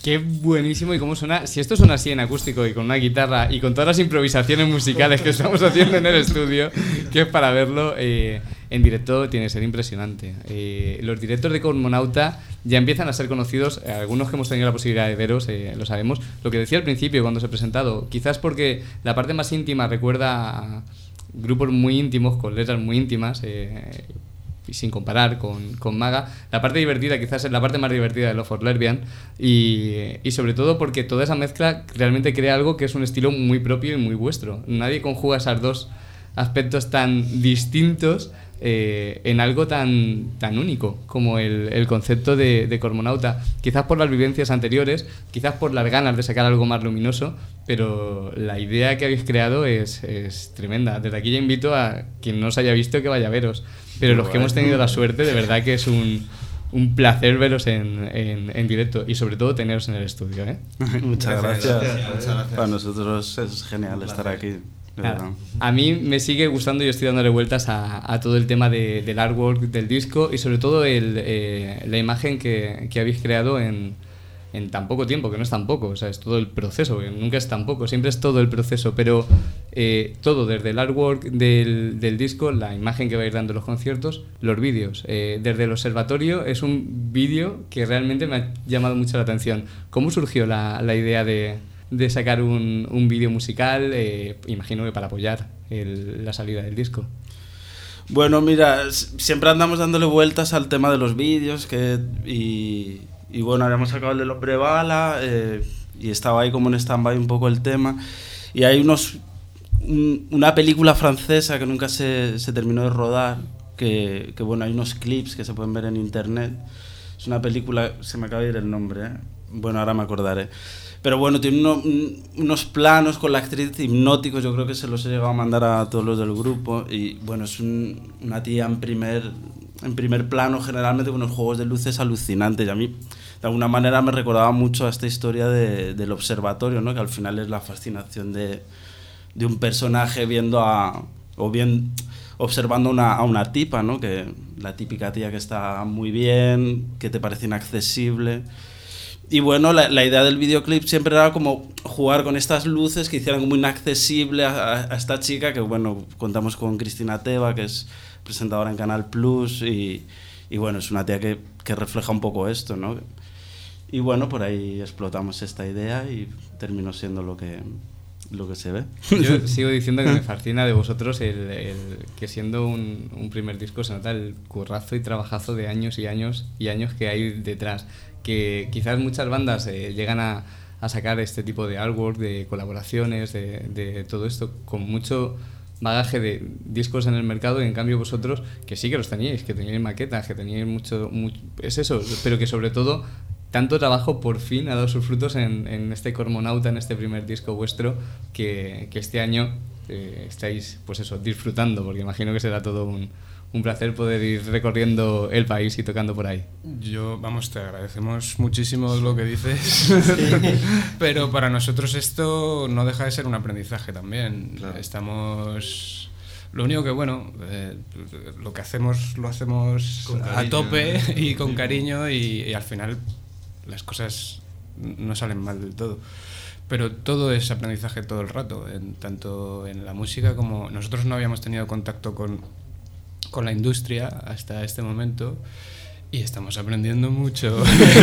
Qué buenísimo y cómo suena. Si esto suena así en acústico y con una guitarra y con todas las improvisaciones musicales que estamos haciendo en el estudio, que es para verlo eh, en directo, tiene que ser impresionante. Eh, los directos de Cosmonauta ya empiezan a ser conocidos, eh, algunos que hemos tenido la posibilidad de veros, eh, lo sabemos. Lo que decía al principio cuando se ha presentado, quizás porque la parte más íntima recuerda a grupos muy íntimos, con letras muy íntimas, eh, y sin comparar con, con Maga. La parte divertida quizás es la parte más divertida de Love for Lesbian y, y sobre todo porque toda esa mezcla realmente crea algo que es un estilo muy propio y muy vuestro. Nadie conjuga esos dos aspectos tan distintos eh, en algo tan, tan único como el, el concepto de, de Cosmonauta. Quizás por las vivencias anteriores, quizás por las ganas de sacar algo más luminoso, pero la idea que habéis creado es, es tremenda. Desde aquí ya invito a quien no os haya visto que vaya a veros. Pero los que hemos tenido la suerte, de verdad que es un, un placer veros en, en, en directo y sobre todo teneros en el estudio, ¿eh? Muchas gracias. gracias. Muchas gracias. Para nosotros es genial estar aquí. A, a mí me sigue gustando y estoy dándole vueltas a, a todo el tema de, del artwork del disco y sobre todo el, eh, la imagen que, que habéis creado en, en tan poco tiempo, que no es tan poco, o sea, es todo el proceso, que nunca es tan poco, siempre es todo el proceso, pero eh, todo, desde el artwork del, del disco, la imagen que vais dando en los conciertos, los vídeos. Eh, desde el observatorio es un vídeo que realmente me ha llamado mucho la atención. ¿Cómo surgió la, la idea de, de sacar un, un vídeo musical, eh, imagino que para apoyar el, la salida del disco? Bueno, mira, siempre andamos dándole vueltas al tema de los vídeos que, y... Y bueno, habíamos sacado el del Hombre Bala eh, y estaba ahí como en stand-by un poco el tema. Y hay unos un, una película francesa que nunca se, se terminó de rodar, que, que bueno, hay unos clips que se pueden ver en internet. Es una película, se me acaba de ir el nombre, ¿eh? Bueno, ahora me acordaré. Pero bueno, tiene uno, un, unos planos con la actriz hipnóticos, yo creo que se los he llegado a mandar a todos los del grupo. Y bueno, es un, una tía en primer... en primer plano, generalmente con unos juegos de luces alucinantes, y a mí de alguna manera me recordaba mucho a esta historia de, del observatorio, ¿no? Que al final es la fascinación de, de un personaje viendo a, o bien observando una, a una tipa, ¿no? Que la típica tía que está muy bien, que te parece inaccesible. Y bueno, la, la idea del videoclip siempre era como jugar con estas luces que hicieran como inaccesible a, a esta chica, que bueno, contamos con Cristina Teva, que es presentadora en Canal Plus, y, y bueno, es una tía que, que refleja un poco esto, ¿no? Y bueno, por ahí explotamos esta idea y terminó siendo lo que, lo que se ve. Yo sigo diciendo que me fascina de vosotros el, el que siendo un, un primer disco se nota el currazo y trabajazo de años y años y años que hay detrás, que quizás muchas bandas eh, llegan a, a sacar este tipo de artwork, de colaboraciones, de, de todo esto con mucho bagaje de discos en el mercado, y en cambio vosotros, que sí que los teníais, que teníais maquetas, que teníais mucho, mucho es eso, pero que sobre todo tanto trabajo por fin ha dado sus frutos en, en este Cosmonauta, en este primer disco vuestro, que, que este año eh, estáis, pues eso, disfrutando, porque imagino que será todo un, un placer poder ir recorriendo el país y tocando por ahí. Yo, vamos, te agradecemos muchísimo lo que dices, sí. Pero para nosotros esto no deja de ser un aprendizaje también. Claro. Estamos... Lo único que, bueno, eh, lo que hacemos lo hacemos a tope y con cariño, y, y al final las cosas no salen mal del todo. Pero todo es aprendizaje todo el rato, en, tanto en la música como... Nosotros no habíamos tenido contacto con, con la industria hasta este momento, y estamos aprendiendo mucho.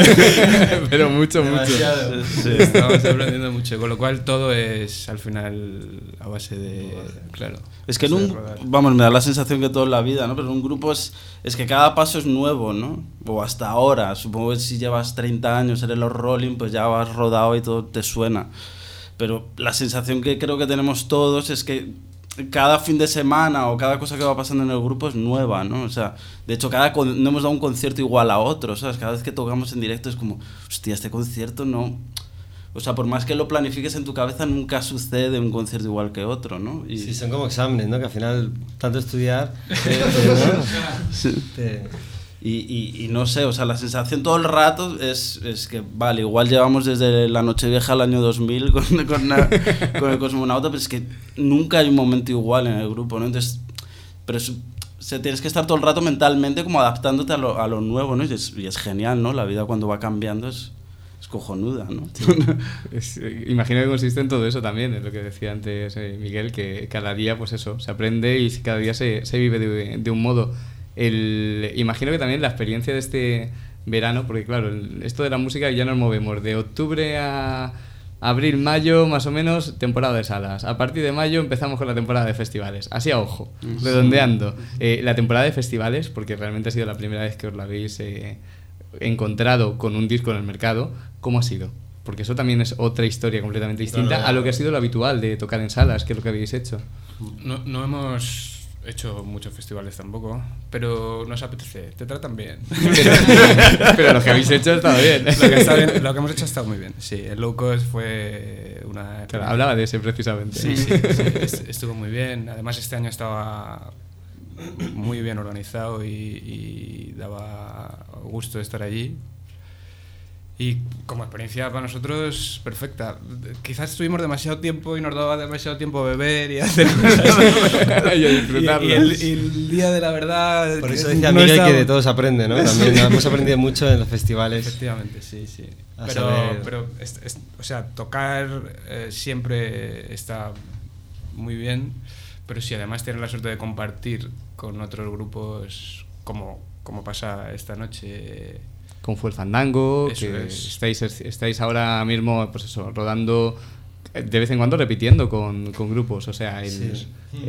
Pero mucho, Demasiado. mucho. Sí, estamos aprendiendo mucho, con lo cual todo es al final a base de... Claro. Es que en un... Vamos, me da la sensación que todo en la vida, ¿no? Pero en un grupo es, es que cada paso es nuevo, ¿no? O hasta ahora. Supongo que si llevas treinta años, eres los Rolling, pues ya vas rodado y todo te suena. Pero la sensación que creo que tenemos todos es que cada fin de semana o cada cosa que va pasando en el grupo es nueva, ¿no? O sea, de hecho, cada con... no hemos dado un concierto igual a otro, ¿sabes? Cada vez que tocamos en directo es como, hostia, este concierto no... O sea, por más que lo planifiques en tu cabeza, nunca sucede un concierto igual que otro, ¿no? Y... Sí, son como exámenes, ¿no? Que al final, tanto estudiar... Eh, ¿no? Sí. Te... Y, y, y no sé, o sea, la sensación todo el rato es, es que, vale, igual llevamos desde la Nochevieja al año dos mil con, con, una, con el Cosmonauta, pero es que nunca hay un momento igual en el grupo, ¿no? Entonces, pero es, o sea, tienes que estar todo el rato mentalmente como adaptándote a lo, a lo nuevo, ¿no? Y es, y es genial, ¿no? La vida cuando va cambiando es, es cojonuda, ¿no? Sí. Es, imagino que consiste en todo eso también, es lo que decía antes eh, Miguel, que cada día, pues eso, se aprende y cada día se, se vive de, de un modo. El, imagino que también la experiencia de este verano, porque claro, el, esto de la música ya nos movemos de octubre a abril, mayo, más o menos, temporada de salas. A partir de mayo empezamos con la temporada de festivales. Así a ojo, sí. redondeando. Eh, la temporada de festivales, porque realmente ha sido la primera vez que os la habéis eh, encontrado con un disco en el mercado, ¿cómo ha sido? Porque eso también es otra historia completamente distinta no, no, a lo que ha sido lo habitual de tocar en salas, que es lo que habéis hecho. No, no hemos hecho muchos festivales tampoco, pero nos apetece, te tratan bien. Pero, pero lo que habéis hecho ha estado bien. Lo que, está bien. Lo que hemos hecho ha estado muy bien. Sí, el Low Cost fue una... Claro, hablaba de ese precisamente. Sí, sí, sí, estuvo muy bien. Además este año estaba muy bien organizado y, y daba gusto estar allí. Y como experiencia para nosotros, perfecta. Quizás estuvimos demasiado tiempo y nos daba demasiado tiempo a beber y a hacer cosas. y a disfrutarlo. Y, y, el, y el día de la verdad... Por eso decía no Miguel estaba... que de todo se aprende, ¿no? También hemos aprendido mucho en los festivales. Efectivamente, sí, sí. Pero, pero es, es, o sea, tocar eh, siempre está muy bien, pero si además tienes la suerte de compartir con otros grupos, como, como pasa esta noche... Como fue el Fandango, eso que es. estáis, estáis ahora mismo, pues eso, rodando, de vez en cuando repitiendo con, con grupos. O sea, el, sí.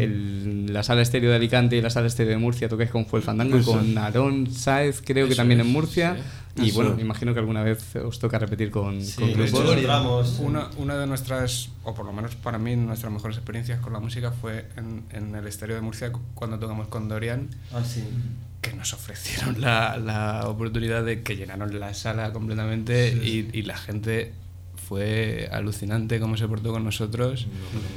el, la sala estéreo de Alicante y la sala estéreo de Murcia tocáis con Fue el Fandango eso. y con Aarón Sáez, creo eso que también es. en Murcia. Sí. Y eso. bueno, imagino que alguna vez os toca repetir con, sí, con grupos. Una, una de nuestras, o por lo menos para mí, nuestras mejores experiencias con la música fue en, en el estéreo de Murcia cuando tocamos con Dorian. Ah, sí. Que nos ofrecieron la, la oportunidad de que llenaron la sala completamente sí. y, y la gente fue alucinante cómo se portó con nosotros.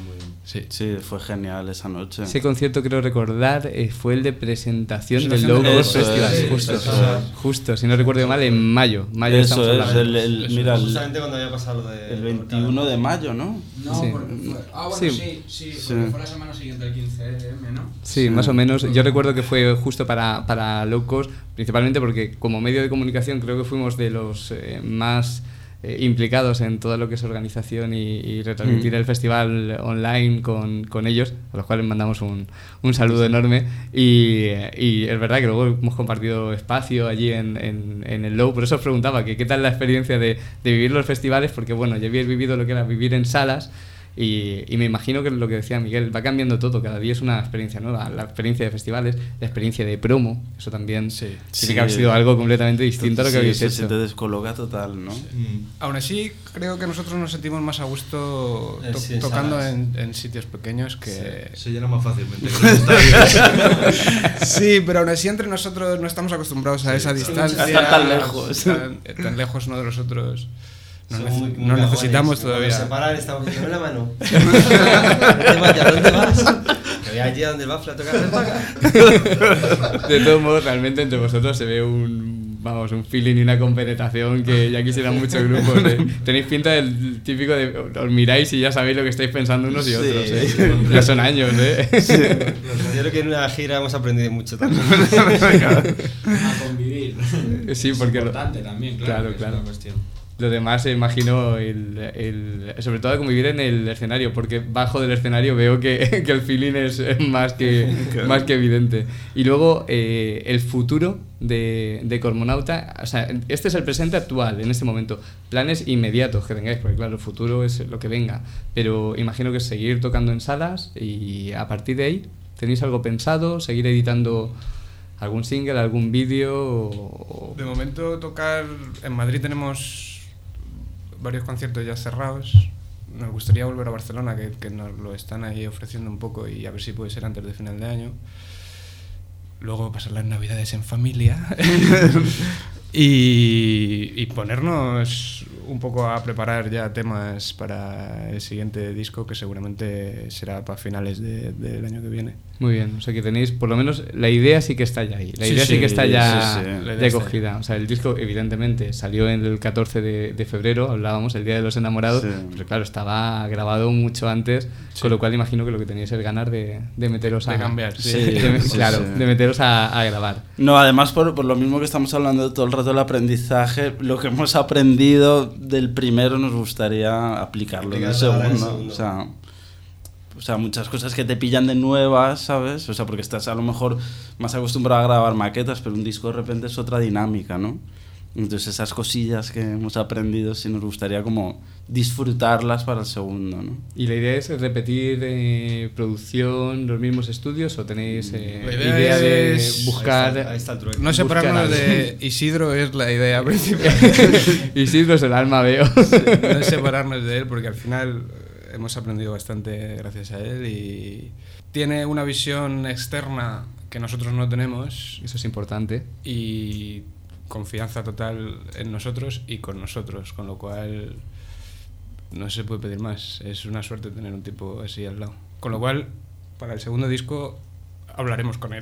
Sí. sí, fue genial esa noche. Ese concierto, creo recordar, eh, fue el de presentación del Low Cost Festival. Es, justo, eso es. justo, si no recuerdo mal, en mayo. mayo eso es, el, el, eso mira, justamente cuando había pasado lo de... El veintiuno de mayo, ¿no? No, sí. porque fue... Ah, bueno, sí, sí, sí, sí. Porque fue la semana siguiente, el quince eme, ¿no? Sí, sí, más o menos. Yo recuerdo que fue justo para, para Low Cost, principalmente porque como medio de comunicación creo que fuimos de los eh, más... Eh, implicados en todo lo que es organización y, y retransmitir mm. el festival online con, con ellos, a los cuales mandamos un, un saludo enorme y, y es verdad que luego hemos compartido espacio allí en, en, en el Low, por eso os preguntaba que qué tal la experiencia de, de vivir los festivales, porque bueno, ya habéis vivido lo que era vivir en salas. Y, y me imagino que lo que decía Miguel, va cambiando todo, cada día es una experiencia nueva, la experiencia de festivales, la experiencia de promo, eso también sí, tiene sí, que haber sido algo completamente distinto a lo que sí, habéis eso hecho. Se te descoloca total, ¿no? Sí. Mm. Aún así, creo que nosotros nos sentimos más a gusto to sí, tocando en, en sitios pequeños que... Sí, se llena más fácilmente. Sí, pero aún así entre nosotros no estamos acostumbrados a sí, esa distancia. A estar tan lejos. Tan, tan lejos uno de los otros. No, nece muy, muy no necesitamos todavía. Cuando separar, estamos diciendo la mano. ¿Dónde vas? ¿A dónde vas? Que voy allí a donde el Bafla a tocar el paga. De todos modos, realmente entre vosotros se ve un, vamos, un feeling y una compenetración que ya quisieran muchos grupos. ¿eh? Tenéis pinta del típico de os miráis y ya sabéis lo que estáis pensando unos y otros. Sí, ¿eh? Sí. Ya son años, ¿eh? Sí. Yo creo que en una gira hemos aprendido mucho también. A convivir. Sí, porque es importante lo, también, claro. Claro, claro. Es una cuestión. Lo demás, eh, imagino, el, el, sobre todo convivir en el escenario, porque bajo del escenario veo que, que el feeling es más que, claro. más que evidente. Y luego, eh, el futuro de, de Cosmonauta, o sea, este es el presente actual, en este momento. Planes inmediatos que tengáis, porque claro, el futuro es lo que venga. Pero imagino que seguir tocando en salas y a partir de ahí, ¿tenéis algo pensado? ¿Seguir editando algún single, algún vídeo? O... De momento, tocar en Madrid tenemos varios conciertos ya cerrados. Nos gustaría volver a Barcelona, que, que nos lo están ahí ofreciendo un poco y a ver si puede ser antes de final de año. Luego pasar las navidades en familia y, y ponernos un poco a preparar ya temas para el siguiente disco, que seguramente será para finales de, del año que viene. Muy bien, o sea que tenéis, por lo menos, la idea sí que está ya ahí. La Sí, idea sí, sí, que está ya, sí, sí. La idea ya está cogida. O sea, el disco, evidentemente, salió en el catorce de, de febrero, hablábamos, el Día de los Enamorados, Sí. pero claro, estaba grabado mucho antes, Sí. con lo cual imagino que lo que teníais es ganar de, de meteros a... De cambiar, sí. de- Sí, claro, sí. de meteros a, a grabar. No, además por, por lo mismo que estamos hablando todo el rato del aprendizaje, lo que hemos aprendido del primero nos gustaría aplicarlo en el Aplicarlo ahora en el segundo. segundo. O sea, o sea, muchas cosas que te pillan de nuevas, ¿sabes? O sea, porque estás a lo mejor más acostumbrado a grabar maquetas, pero un disco de repente es otra dinámica, ¿no? Entonces esas cosillas que hemos aprendido sí nos gustaría como disfrutarlas para el segundo, ¿no? ¿Y la idea es repetir eh, producción, los mismos estudios o tenéis eh, La idea, idea de es- buscar... Ahí está- ahí está el trueque. No buscar separarnos algo? de Isidro es la idea principal. Isidro es el alma, veo. No separarnos de él porque al final hemos aprendido bastante gracias a él y tiene una visión externa que nosotros no tenemos. Eso es importante. Y confianza total en nosotros y con nosotros, con lo cual no se puede pedir más. Es una suerte tener un tipo así al lado. Con lo cual, para el segundo disco hablaremos con él.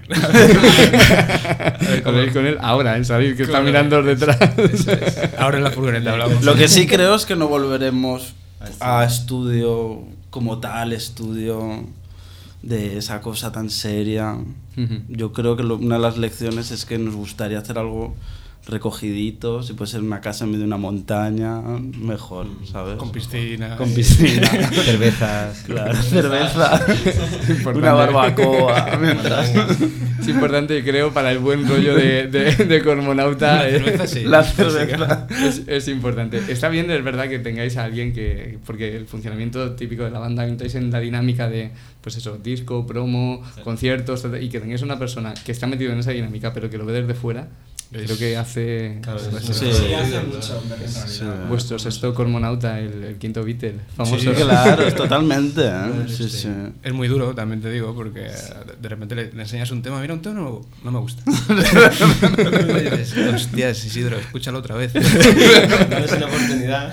Hablaréis con él ahora, en salir que está Con- mirando detrás. Eso es. Ahora en la furgoneta hablamos. Lo que sí creo es que no volveremos a estudio como tal, estudio de esa cosa tan seria. Ujú. Yo creo que lo- una de las lecciones es que nos gustaría hacer algo recogidito, si puede ser una casa en medio de una montaña, mejor, ¿sabes? Con piscina. Con piscina. Cervezas. Claro, cerveza. Importante. Una barbacoa. Mientras. Es importante, creo, para el buen rollo de, de, de Cosmonauta. La eh, cerveza sí. La cerveza. Es, es importante. Está bien, es verdad, que tengáis a alguien que... Porque el funcionamiento típico de la banda, entráis en la dinámica de, pues eso, disco, promo, conciertos, y que tengáis una persona que está metido en esa dinámica, pero que lo ve desde fuera, creo que hace... Claro, es pues, una sí, cosa sí, hace mucho, Sí. vuestro sexto Cosmonauta, el, el quinto Beatle, famoso. Sí, claro, es totalmente. ¿eh? Sí, sí. Es muy duro, también te digo, porque de repente le, le enseñas un tema, mira un tema, no, no me gusta. Y dices, hostias, Isidro, escúchalo otra vez. Dales una oportunidad.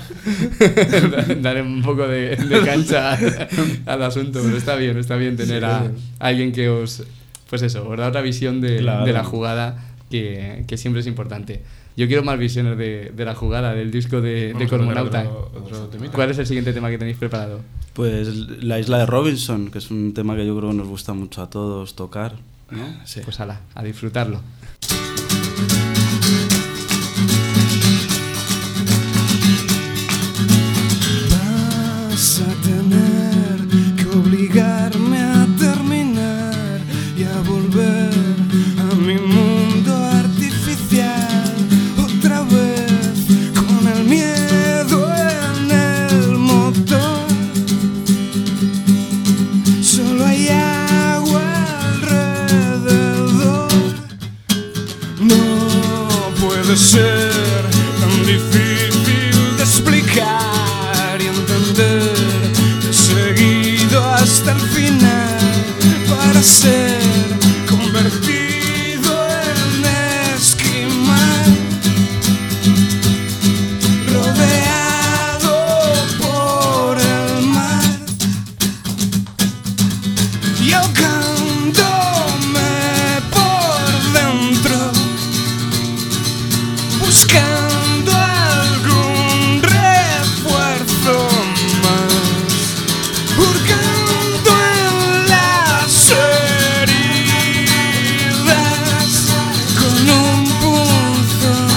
Daré un poco de, de cancha al, al asunto, pero está bien, está bien tener a, a alguien que os, pues eso, os da otra visión de, Claro. de la jugada que, que siempre es importante. Yo quiero más visiones de, de la jugada, del disco de, de Vamos a poner Cosmonauta. otro- otro temita. ¿Cuál es el siguiente tema que tenéis preparado? Pues La Isla de Robinson, que es un tema que yo creo que nos gusta mucho a todos tocar, ¿no? Sí. Pues ala, a disfrutarlo. Vas a tener que obligarme a terminar y a volver a mi mundo artificial otra vez, con el miedo en el motor. Solo hay agua alrededor. No puede ser tan difícil de explicar y entender. He seguido hasta el final para ser convertido en esquimal, rodeado por el mar y ahogándome por dentro, buscando algún refuerzo más, hurgando en las heridas con un punzón.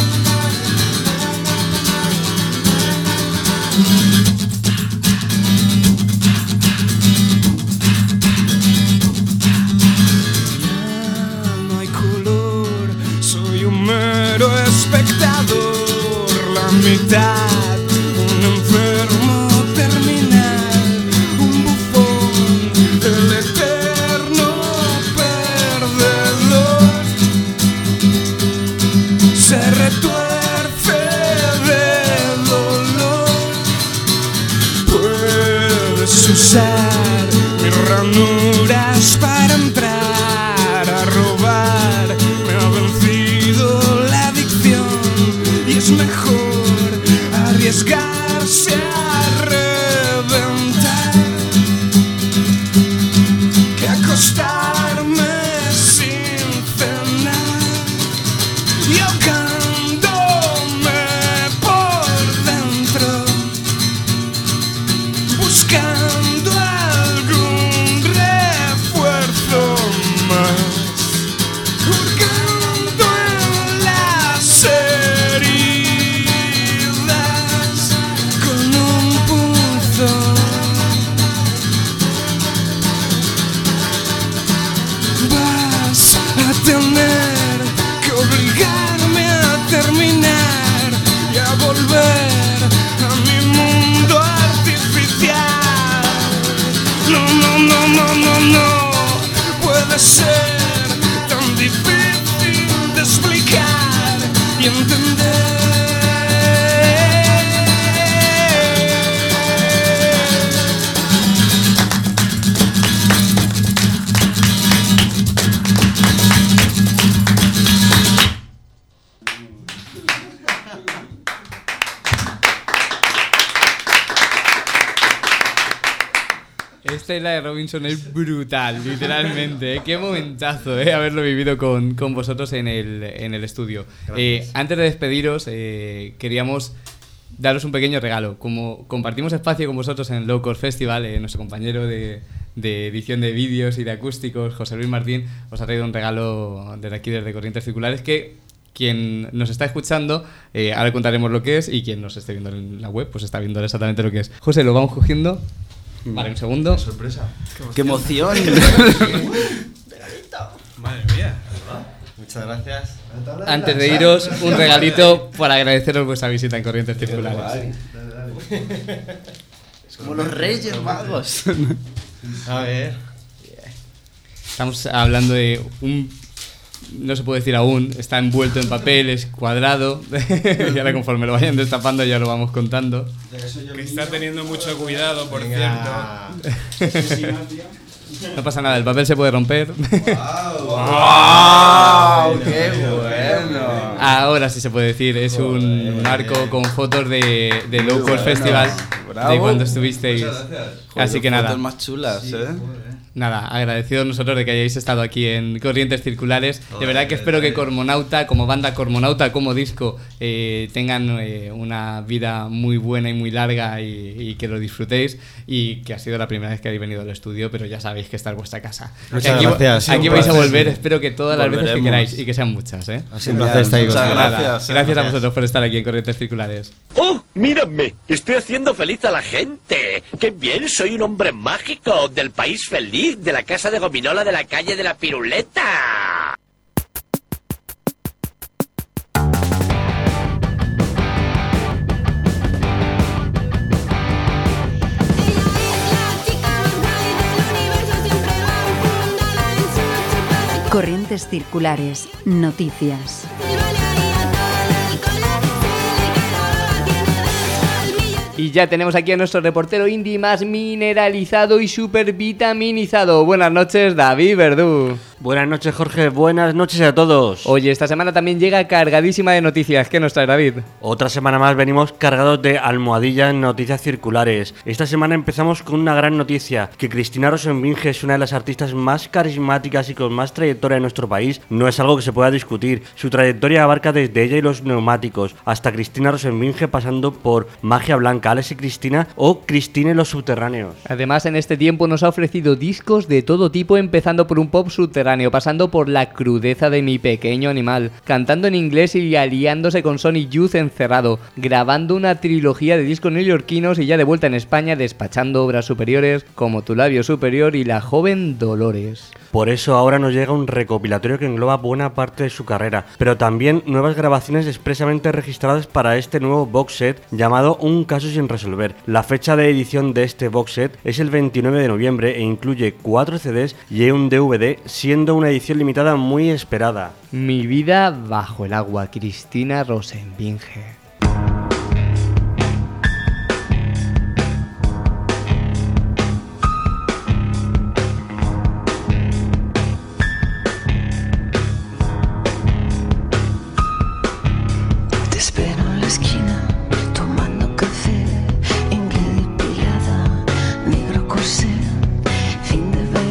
Ya no hay color, soy un mero espectador, la mitad, un enfermo terminal, un bufón, el eterno perdedor. Se retuerce de dolor. Puedes usar mis ranuras para entrar a robar. Me ha vencido la adicción y es mejor arriesgarse a reventar que acostar y ahogándome por dentro, buscando algún refuerzo más, hurgando en las heridas con un punzón. Vas a tener que obligarme a terminar y a volver a mi mundo artificial. No, no, no, no, no, no puede ser tan difícil de explicar y entender. Esta isla de Robinson es brutal, literalmente. ¿eh? Qué momentazo, ¿eh? Haberlo vivido con, con vosotros en el, en el estudio. Eh, antes de despediros, eh, queríamos daros un pequeño regalo. Como compartimos espacio con vosotros en el Low Cost Festival, eh, nuestro compañero de, de edición de vídeos y de acústicos, José Luis Martín, os ha traído un regalo desde aquí, desde Corrientes Circulares, que quien nos está escuchando, eh, ahora contaremos lo que es, y quien nos esté viendo en la web, pues está viendo exactamente lo que es. José, lo vamos cogiendo. Vale, un segundo. Qué sorpresa. ¡Qué emoción! Madre mía. Muchas gracias. Antes de iros, un regalito para agradeceros vuestra visita en Corrientes Circulares. Es como los Reyes Magos. A ver. Estamos hablando de un... No se puede decir aún, está envuelto en papel, es cuadrado. Y ahora conforme lo vayan destapando ya lo vamos contando. Que está teniendo mucho cuidado, por cierto. No pasa nada, el papel se puede romper. ¡Wow! ¡Qué bueno! Ahora sí se puede decir, es un marco con fotos de, de Low Cost Festival, Bravo. de cuando estuvisteis. Así que nada. Fotos más chulas, ¿eh? Nada, agradecidos nosotros de que hayáis estado aquí en Corrientes Circulares. De verdad que espero que Cormonauta, como banda, Cormonauta como disco, eh, tengan eh, una vida muy buena y muy larga, y, y que lo disfrutéis, y que ha sido la primera vez que habéis venido al estudio, pero ya sabéis que esta es vuestra casa. Muchas aquí, gracias. Aquí vais a volver, espero que todas las Volveremos. veces que queráis, y que sean muchas, ¿eh? Ha sido un placer estar ahí con Muchas vosotros. gracias. Gracias a vosotros por estar aquí en Corrientes Circulares. ¡Oh, mírame! Estoy haciendo feliz a la gente. ¡Qué bien! Soy un hombre mágico del país feliz, de la casa de gominola de la calle de la Piruleta. Corrientes Circulares, noticias. Y ya tenemos aquí a nuestro reportero indie más mineralizado y super vitaminizado. Buenas noches, David Verdú. Buenas noches, Jorge. Buenas noches a todos. Oye, esta semana también llega cargadísima de noticias. ¿Qué nos trae, David? Otra semana más venimos cargados de almohadillas en noticias circulares. Esta semana empezamos con una gran noticia, que Cristina Rosenvinge es una de las artistas más carismáticas y con más trayectoria en nuestro país. No es algo que se pueda discutir. Su trayectoria abarca desde ella y los neumáticos hasta Cristina Rosenvinge, pasando por Magia Blanca, Alex y Cristina o Cristina y los subterráneos. Además, en este tiempo nos ha ofrecido discos de todo tipo, empezando por un pop subterráneo, pasando por La crudeza de mi pequeño animal, cantando en inglés y aliándose con Sony Youth encerrado, grabando una trilogía de discos neoyorquinos y ya de vuelta en España despachando obras superiores como Tu labio superior y La joven Dolores. Por eso ahora nos llega un recopilatorio que engloba buena parte de su carrera, pero también nuevas grabaciones expresamente registradas para este nuevo box set llamado Un caso sin resolver. La fecha de edición de este box set es el veintinueve de noviembre e incluye cuatro C Ds y un D V D, siendo una edición limitada muy esperada. Mi vida bajo el agua, Cristina Rosenvinge.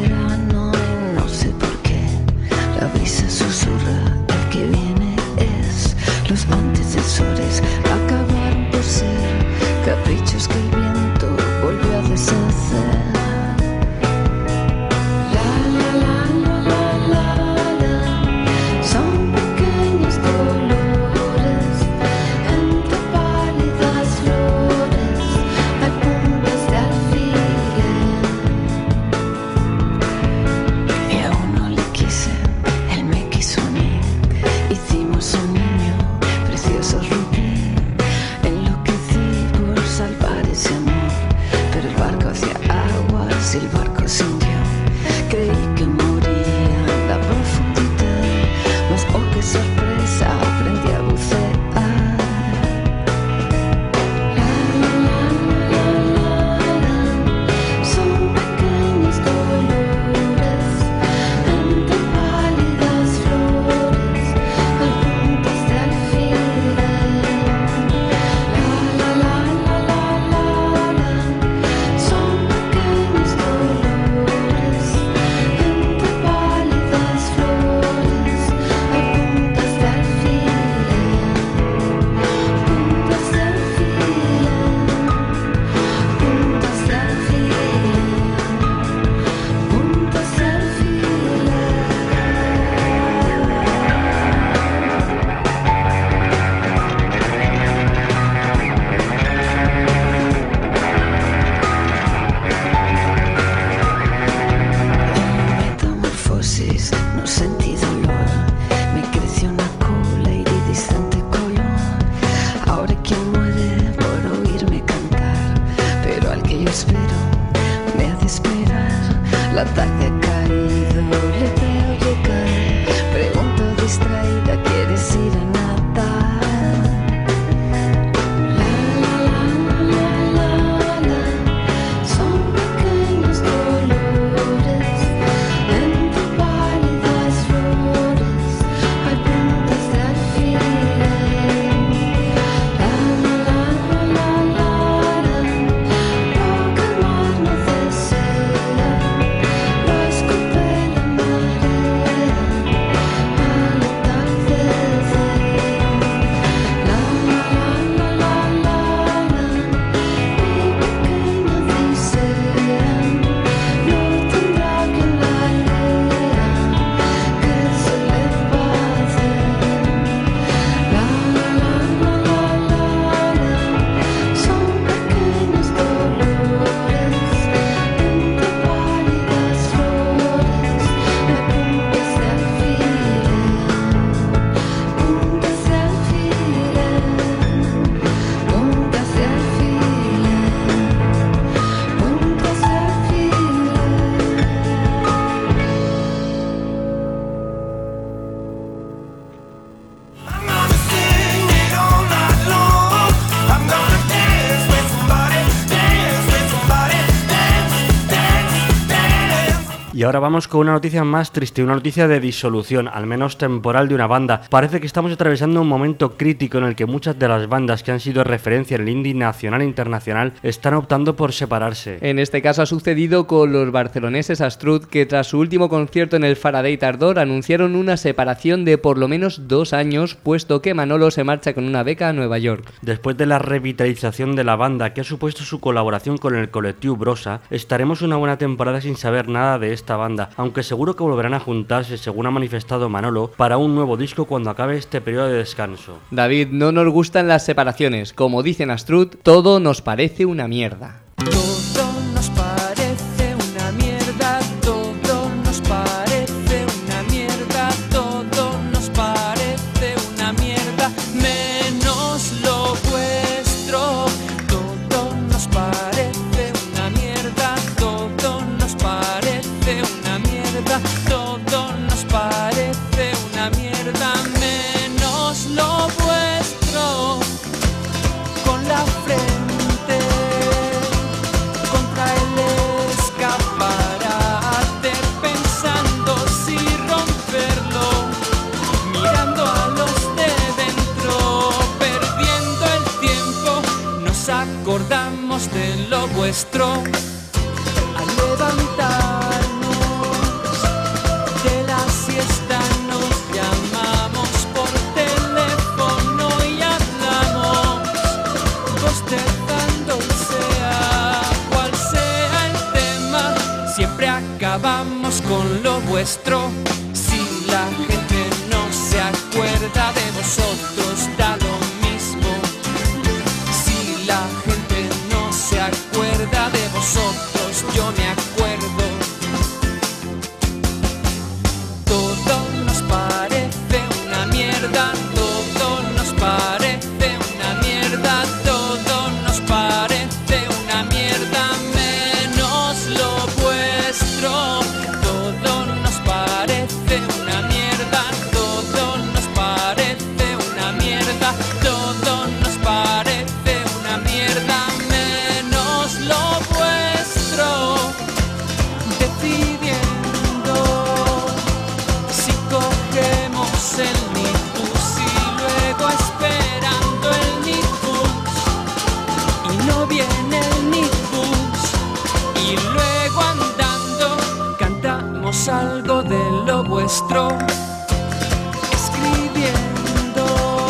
Susurra, el que viene es ahora vamos con una noticia más triste, una noticia de disolución, al menos temporal, de una banda. Parece que estamos atravesando un momento crítico en el que muchas de las bandas que han sido referencia en el indie nacional e internacional están optando por separarse. En este caso ha sucedido con los barceloneses Astrud, que tras su último concierto en el Faraday Tardor anunciaron una separación de por lo menos dos años, puesto que Manolo se marcha con una beca a Nueva York. Después de la revitalización de la banda que ha supuesto su colaboración con el colectivo Brosa, estaremos una buena temporada sin saber nada de esta banda, aunque seguro que volverán a juntarse, según ha manifestado Manolo, para un nuevo disco cuando acabe este periodo de descanso. David, no nos gustan las separaciones. Como dicen Astrud, todo nos parece una mierda. Todo nos parece una mierda, todo nos parece una mierda, todo nos parece una mierda, menos lo vuestro. Todo nos parece una mierda, todo nos parece una mierda, todo nos parece una mierda, menos lo vuestro. Con la frente contra el escaparate, pensando si romperlo, mirando a los de dentro, perdiendo el tiempo, nos acordamos de lo vuestro. Al levantarnos de la siesta nos llamamos por teléfono y hablamos, bostezando, sea cual sea el tema, siempre acabamos con lo vuestro. Si la gente no se acuerda de vosotros, da lo mismo. Si la gente no se acuerda de vosotros, yo me acuerdo. Todo nos parece una mierda, todo nos parece una mierda, todo nos parece una mierda, menos lo vuestro. Todo nos parece una mierda, todo nos parece una mierda, todo nos parece una mierda, menos lo vuestro. Decidiendo si cogemos el Nibus y luego esperando el Nibus y no viene el Nibus y luego andando cantamos algo de lo vuestro. Escribiendo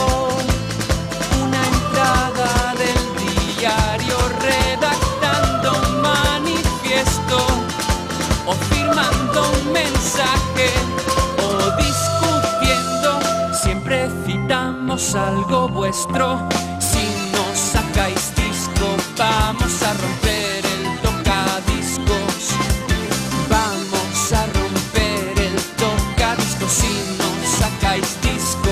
una entrada del diario, redactando un manifiesto o firmando un mensaje o discutiendo, siempre citamos algo vuestro. Si nos sacáis disco, vamos a romper el tocadiscos, vamos a romper el tocadiscos. Si nos sacáis disco,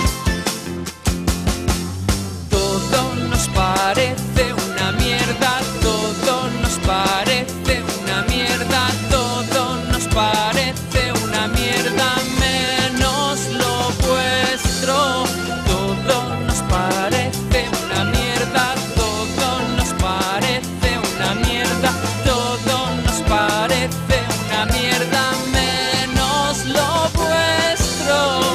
todo nos parece una mierda, todo nos parece una mierda, todo nos parece una mierda, menos lo vuestro. Todo nos parece una mierda, todo nos parece una mierda, todo nos parece una mierda, menos lo vuestro.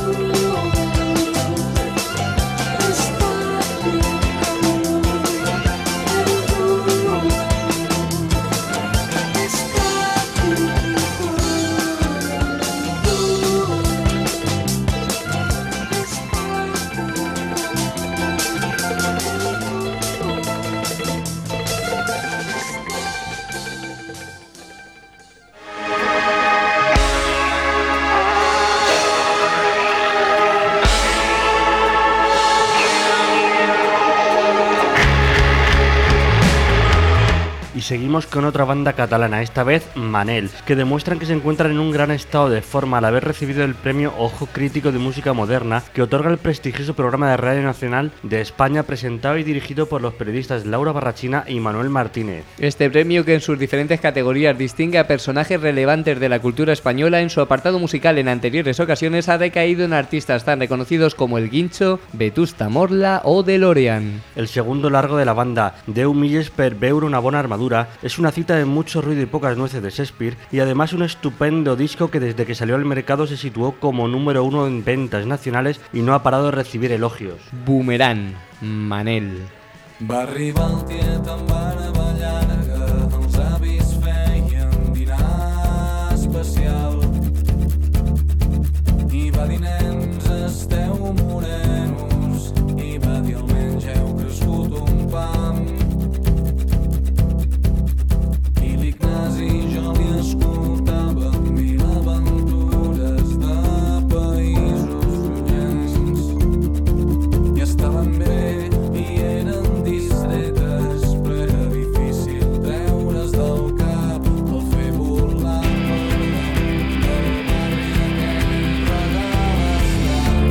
Y seguimos con otra banda catalana, esta vez Manel, que demuestran que se encuentran en un gran estado de forma al haber recibido el premio Ojo Crítico de Música Moderna que otorga el prestigioso programa de Radio Nacional de España, presentado y dirigido por los periodistas Laura Barrachina y Manuel Martínez. Este premio, que en sus diferentes categorías distingue a personajes relevantes de la cultura española, en su apartado musical en anteriores ocasiones ha recaído en artistas tan reconocidos como El Guincho, Vetusta Morla o DeLorean. El segundo largo de la banda, Deu milles per veure una bona armadura, dura, es una cita de mucho ruido y pocas nueces de Shakespeare, y además un estupendo disco que desde que salió al mercado se situó como número uno en ventas nacionales y no ha parado de recibir elogios. Boomerang, Manel. Va arribar el tiet amb barba llarga, els avis feien dinar especial. I va dir, nens, esteu morenos, i va dir, almenys heu crescut un pam. I l'Ignasi jo li escoltava mil aventures de països llunyans. I estaven bé i eren distretes, però era difícil treure's del cap el fer burlar del barri aquell regal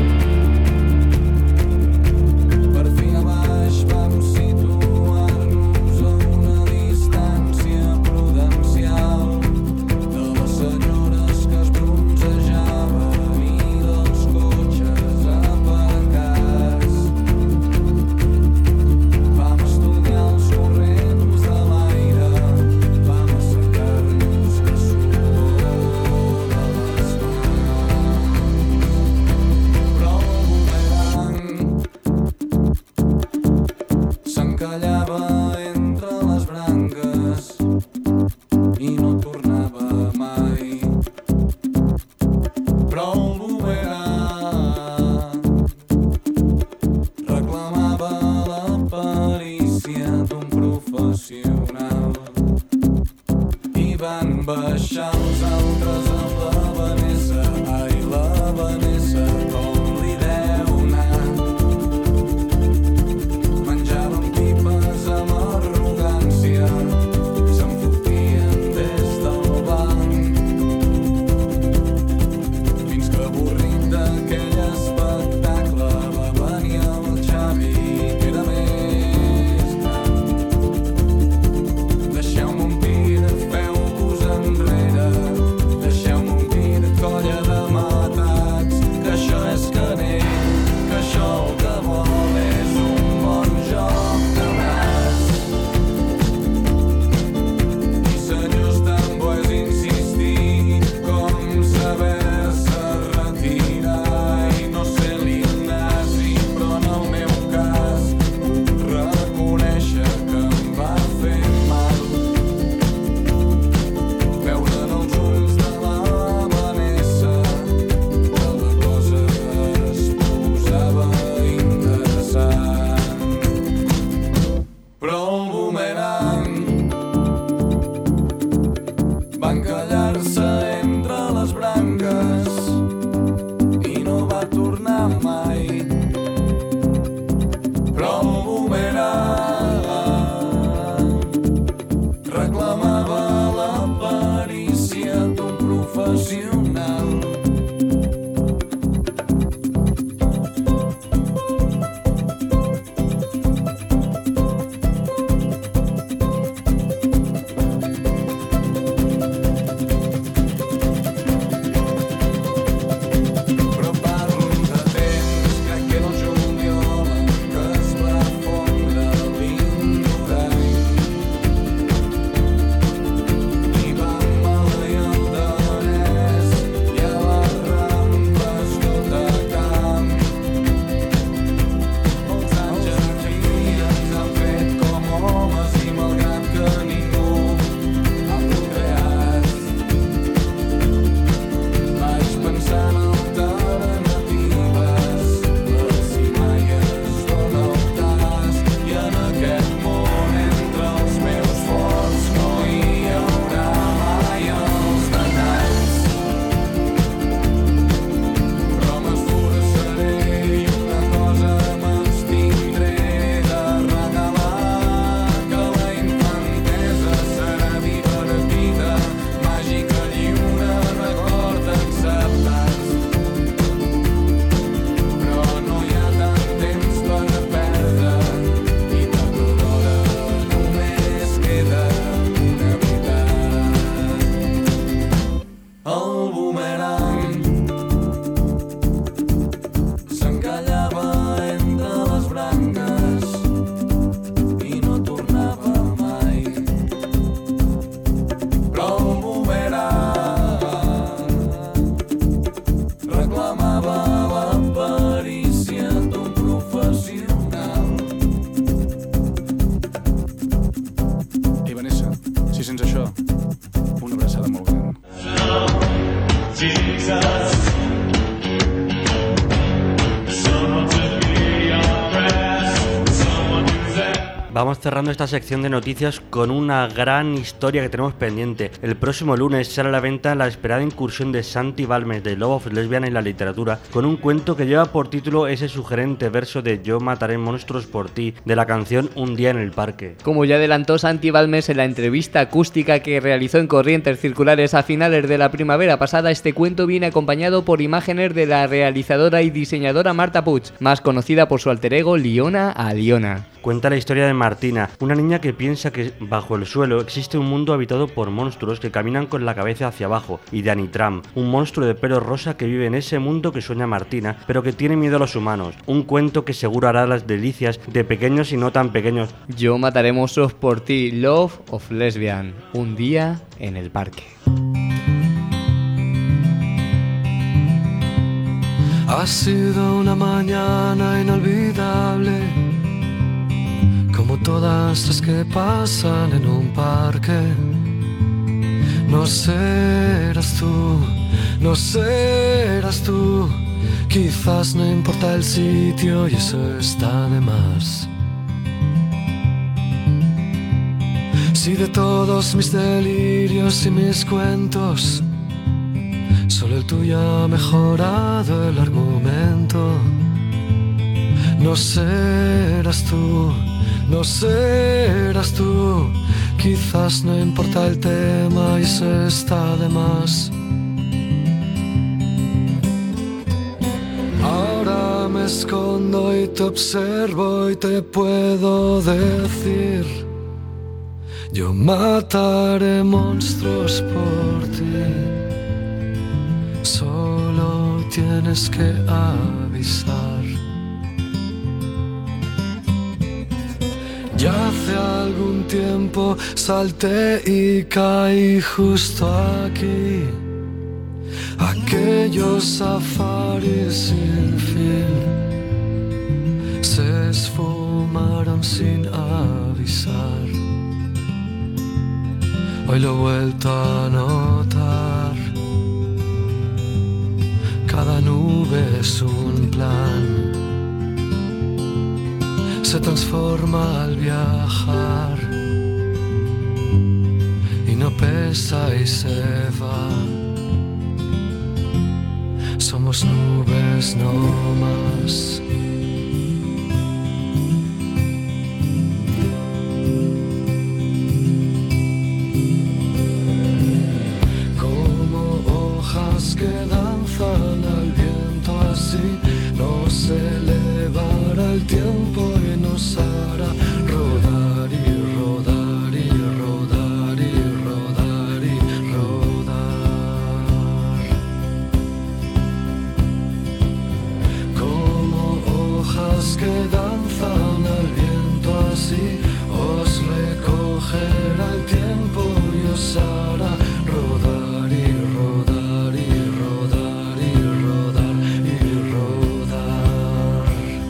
estant. Per fi a baix vam situar-nos a una distància prudencial de les senyores que es bronzejaven i dels cotxes aparcats. Vam estudiar els corrents de l'aire, vam assecar-nos que sudor de les mans. Però el boomerang s'encallava entre les branques i no tornava mai. Però el boomerang reclamava la perícia d'un professional. I van baixar els altres amb la Vanessa, ai la Vanessa, com li deu anar. Menjaven pipes amb arrogància, se'n fotien des del banc. Fins que avorrit d'aquell espectacle va venir el Xavi, que era més gran. Deixeu-me un pit, feu-vos enrere, deixeu-me un pit, colla de matats, que això és canell, que això el que vol és un bon joc de braç. I senyors, tan bo és insistir com saber-se retirar Vamos cerrando esta sección de noticias con una gran historia que tenemos pendiente. El próximo lunes sale a la venta la esperada incursión de Santi Balmes de Love of Lesbian en la literatura, con un cuento que lleva por título ese sugerente verso de Yo mataré monstruos por ti, de la canción Un día en el parque. Como ya adelantó Santi Balmes en la entrevista acústica que realizó en Corrientes Circulares a finales de la primavera pasada, este cuento viene acompañado por imágenes de la realizadora y diseñadora Marta Puig, más conocida por su alter ego Liona Aliona. Cuenta la historia de Martina, una niña que piensa que bajo el suelo existe un mundo habitado por monstruos que caminan con la cabeza hacia abajo, y de Anitram, un monstruo de pelo rosa que vive en ese mundo que sueña Martina, pero que tiene miedo a los humanos. Un cuento que seguro hará las delicias de pequeños y no tan pequeños. Yo mataré monstruos por ti, Love of Lesbian, un día en el parque. Ha sido una mañana inolvidable, como todas las que pasan en un parque. No serás tú, no serás tú. Quizás no importa el sitio y eso está de más. Si de todos mis delirios y mis cuentos solo el tuyo ha mejorado el argumento, no serás tú, no serás tú. Quizás no importa el tema y eso está de más. Ahora me escondo y te observo y te puedo decir: yo mataré monstruos por ti. Solo tienes que avisar. Ya hace algún tiempo salté y caí justo aquí. Aquellos safaris sin fin se esfumaron sin avisar. Hoy lo he vuelto a notar. Cada nube es un plan. Se transforma al viajar y no pesa y se va. Somos nubes no más. Como hojas que danzan al viento, así nos elevará el tiempo y nos hará rodar y rodar y rodar y rodar y rodar. Como hojas que danzan al viento, así os recogerá el tiempo y os hará rodar y rodar y rodar y rodar y rodar.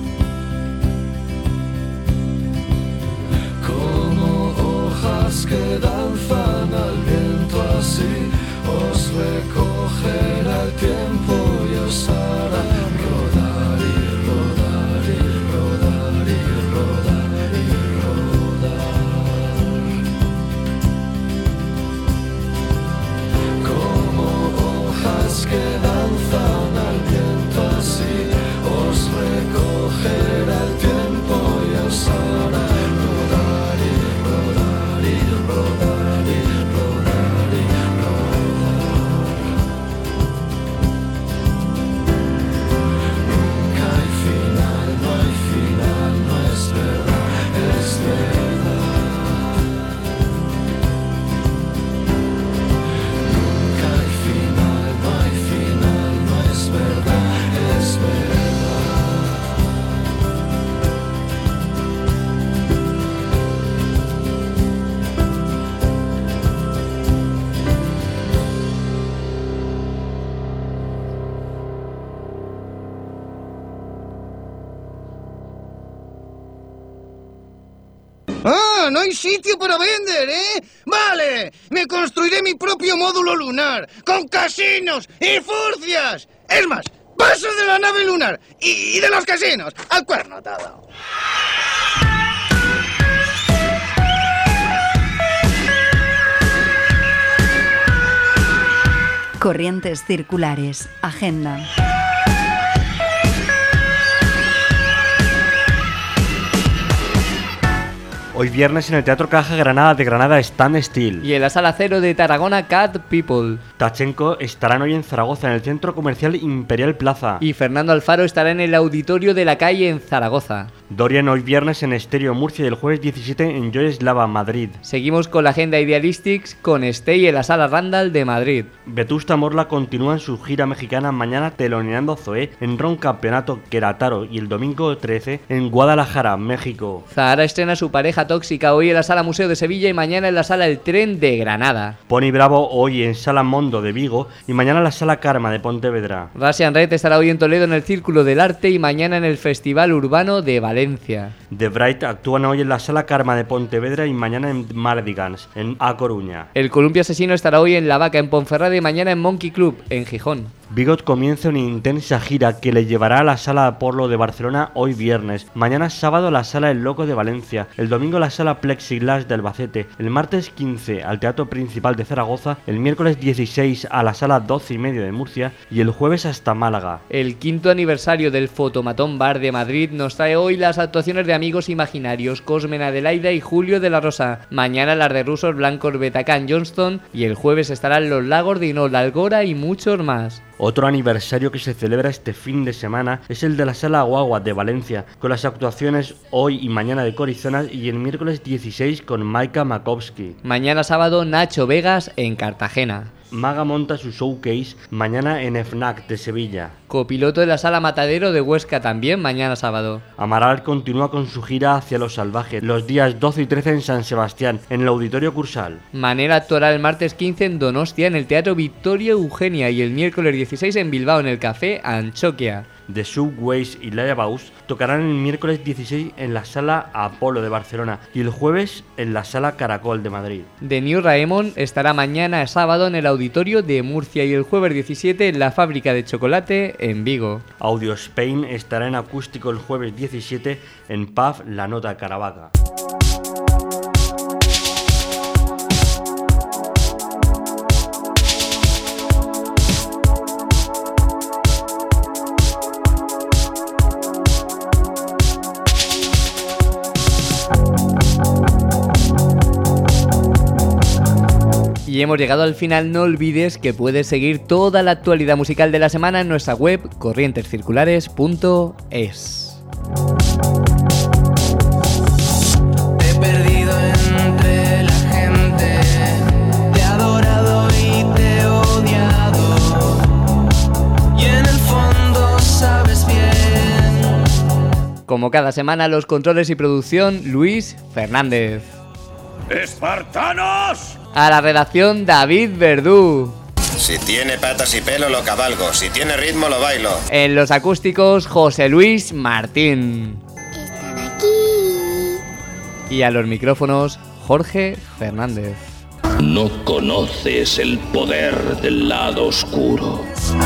Como hojas que danzan al viento, así os recogerá el tiempo y os hará rodar y rodar y rodar y rodar y rodar. Como hojas que danzan al viento, así os recogerá el tiempo y os hará rodar y rodar y rodar y rodar y rodar. Nunca hay final, no hay final, no es verdad, es verdad. Nunca hay final, no hay final, no es verdad, es verdad. ¡Ah! ¡No hay sitio para vender, eh! ¡Vale! Me construiré mi propio módulo lunar, con casinos y furcias. Es más, paso de la nave lunar y de los casinos al cuerno todo. Corrientes circulares. Agenda. Hoy viernes en el Teatro Caja Granada de Granada Stand Still. Y en la Sala Cero de Tarragona Cat People. Tachenko estarán hoy en Zaragoza en el Centro Comercial Imperial Plaza. Y Fernando Alfaro estará en el Auditorio de la Calle en Zaragoza. Dorian hoy viernes en Estéreo Murcia y el jueves diecisiete en Joy Slava, Madrid. Seguimos con la agenda Idealistics con Stay en la Sala Randall de Madrid. Vetusta Morla continúa en su gira mexicana mañana teloneando Zoé en Ron Campeonato Querétaro y el domingo trece en Guadalajara, México. Zahara estrena su pareja tóxica hoy en la Sala Museo de Sevilla y mañana en la Sala El Tren de Granada. Pony Bravo hoy en Sala Mondo de Vigo y mañana en la Sala Karma de Pontevedra. Russian Red estará hoy en Toledo en el Círculo del Arte y mañana en el Festival Urbano de Valencia. The Bright actúan hoy en la Sala Karma de Pontevedra y mañana en Mardigans, en A Coruña. El Columpio Asesino estará hoy en La Vaca, en Ponferrada y mañana en Monkey Club, en Gijón. Bigot comienza una intensa gira que le llevará a la Sala Apolo de Barcelona hoy viernes, mañana sábado a la Sala El Loco de Valencia, el domingo a la Sala Plexiglas de Albacete, el martes quince al Teatro Principal de Zaragoza, el miércoles dieciséis a la Sala doce y medio de Murcia y el jueves hasta Málaga. El quinto aniversario del Fotomatón Bar de Madrid nos trae hoy las actuaciones de Amigos Imaginarios, Cosmen Adelaida y Julio de la Rosa, mañana las de Rusos, Blancos, Betacán, Johnston y el jueves estarán Los Lagos de Inol, Algora y muchos más. Otro aniversario que se celebra este fin de semana es el de la Sala Guagua de Valencia, con las actuaciones hoy y mañana de Corizonas y el miércoles dieciséis con Maika Makovsky. Mañana sábado Nacho Vegas en Cartagena. Maga monta su showcase mañana en FNAC de Sevilla. Copiloto de la Sala Matadero de Huesca también mañana sábado. Amaral continúa con su gira hacia lo salvaje los días doce y trece en San Sebastián, en el Auditorio Cursal. Manera actuará el martes quince en Donostia en el Teatro Victoria Eugenia y el miércoles dieciséis en Bilbao en el Café Anchoquia. The Subways y Liabaus tocarán el miércoles dieciséis en la Sala Apolo de Barcelona y el jueves en la Sala Caracol de Madrid. The New Raemon estará mañana sábado en el Auditorio de Murcia y el jueves diecisiete en la Fábrica de Chocolate en Vigo. Audio Spain estará en acústico el jueves diecisiete en Pub La Nota Caravaca. Y hemos llegado al final. No olvides que puedes seguir toda la actualidad musical de la semana en nuestra web corrientes circulares punto es. Te he perdido entre la gente, te he adorado y te he odiado, y en el fondo sabes bien. Como cada semana, los controles y producción, Luis Fernández. ¡Espartanos! A la redacción, David Verdú. Si tiene patas y pelo lo cabalgo, si tiene ritmo lo bailo. En los acústicos, José Luis Martín. Están aquí. Y a los micrófonos, Jorge Fernández. No conoces el poder del lado oscuro.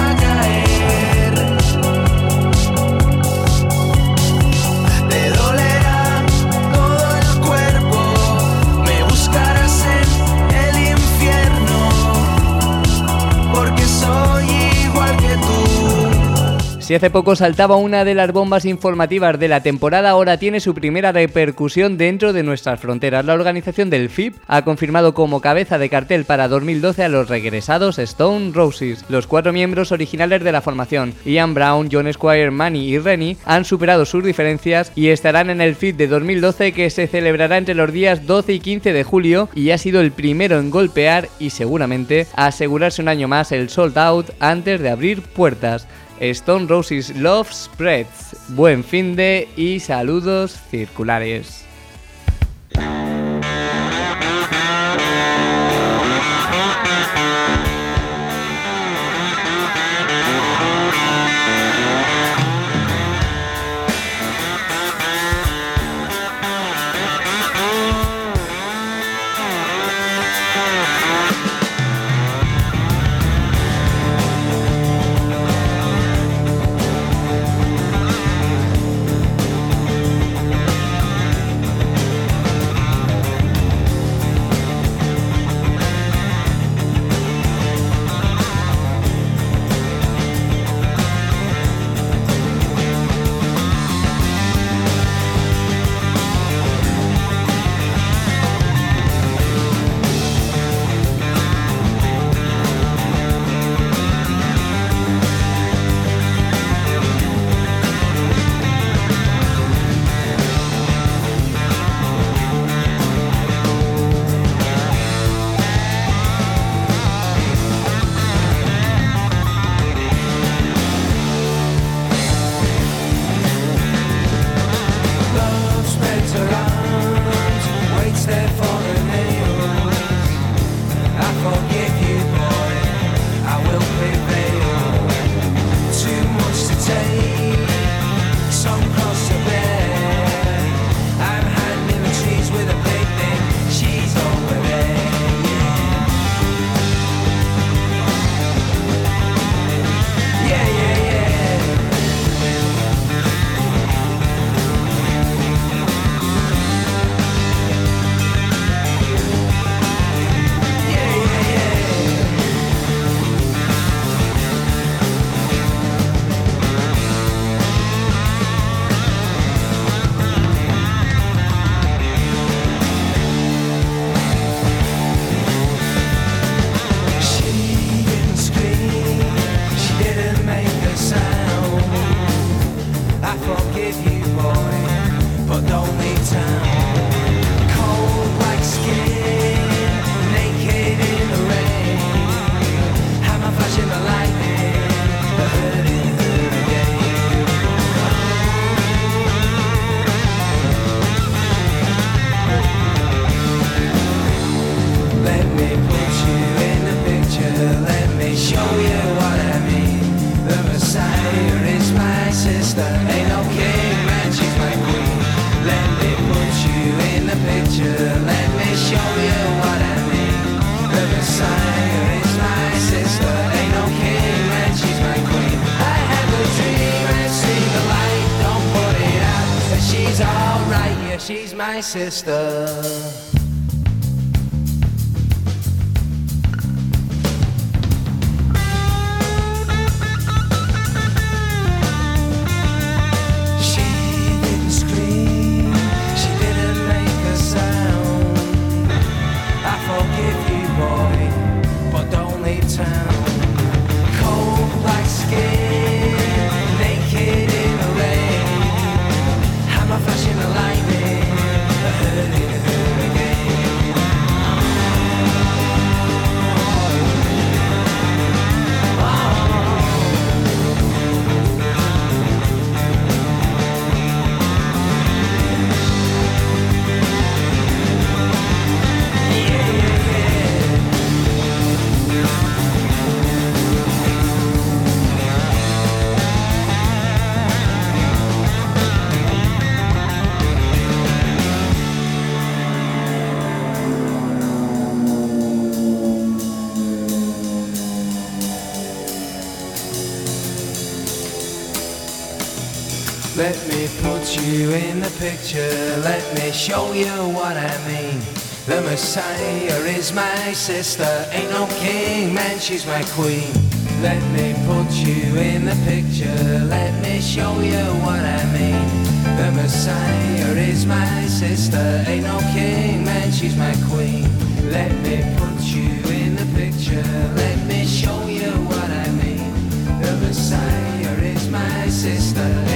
Si hace poco saltaba una de las bombas informativas de la temporada, ahora tiene su primera repercusión dentro de nuestras fronteras. La organización del F I P ha confirmado como cabeza de cartel para dos mil doce a los regresados Stone Roses. Los cuatro miembros originales de la formación, Ian Brown, John Squire, Manny y Rennie, han superado sus diferencias y estarán en el F I P de dos mil doce, que se celebrará entre los días doce y quince de julio, y ha sido el primero en golpear y seguramente asegurarse un año más el sold out antes de abrir puertas. Stone Roses Love Spreads. Buen fin de y saludos circulares. she's my sister. Let me put you in the picture, let me show you what I mean. The Messiah is my sister, ain't no king, man, she's my queen. Let me put you in the picture, let me show you what I mean. The Messiah is my sister, ain't no king, man, she's my queen. Let me put you in the picture, let me show you what I mean. The Messiah is my sister.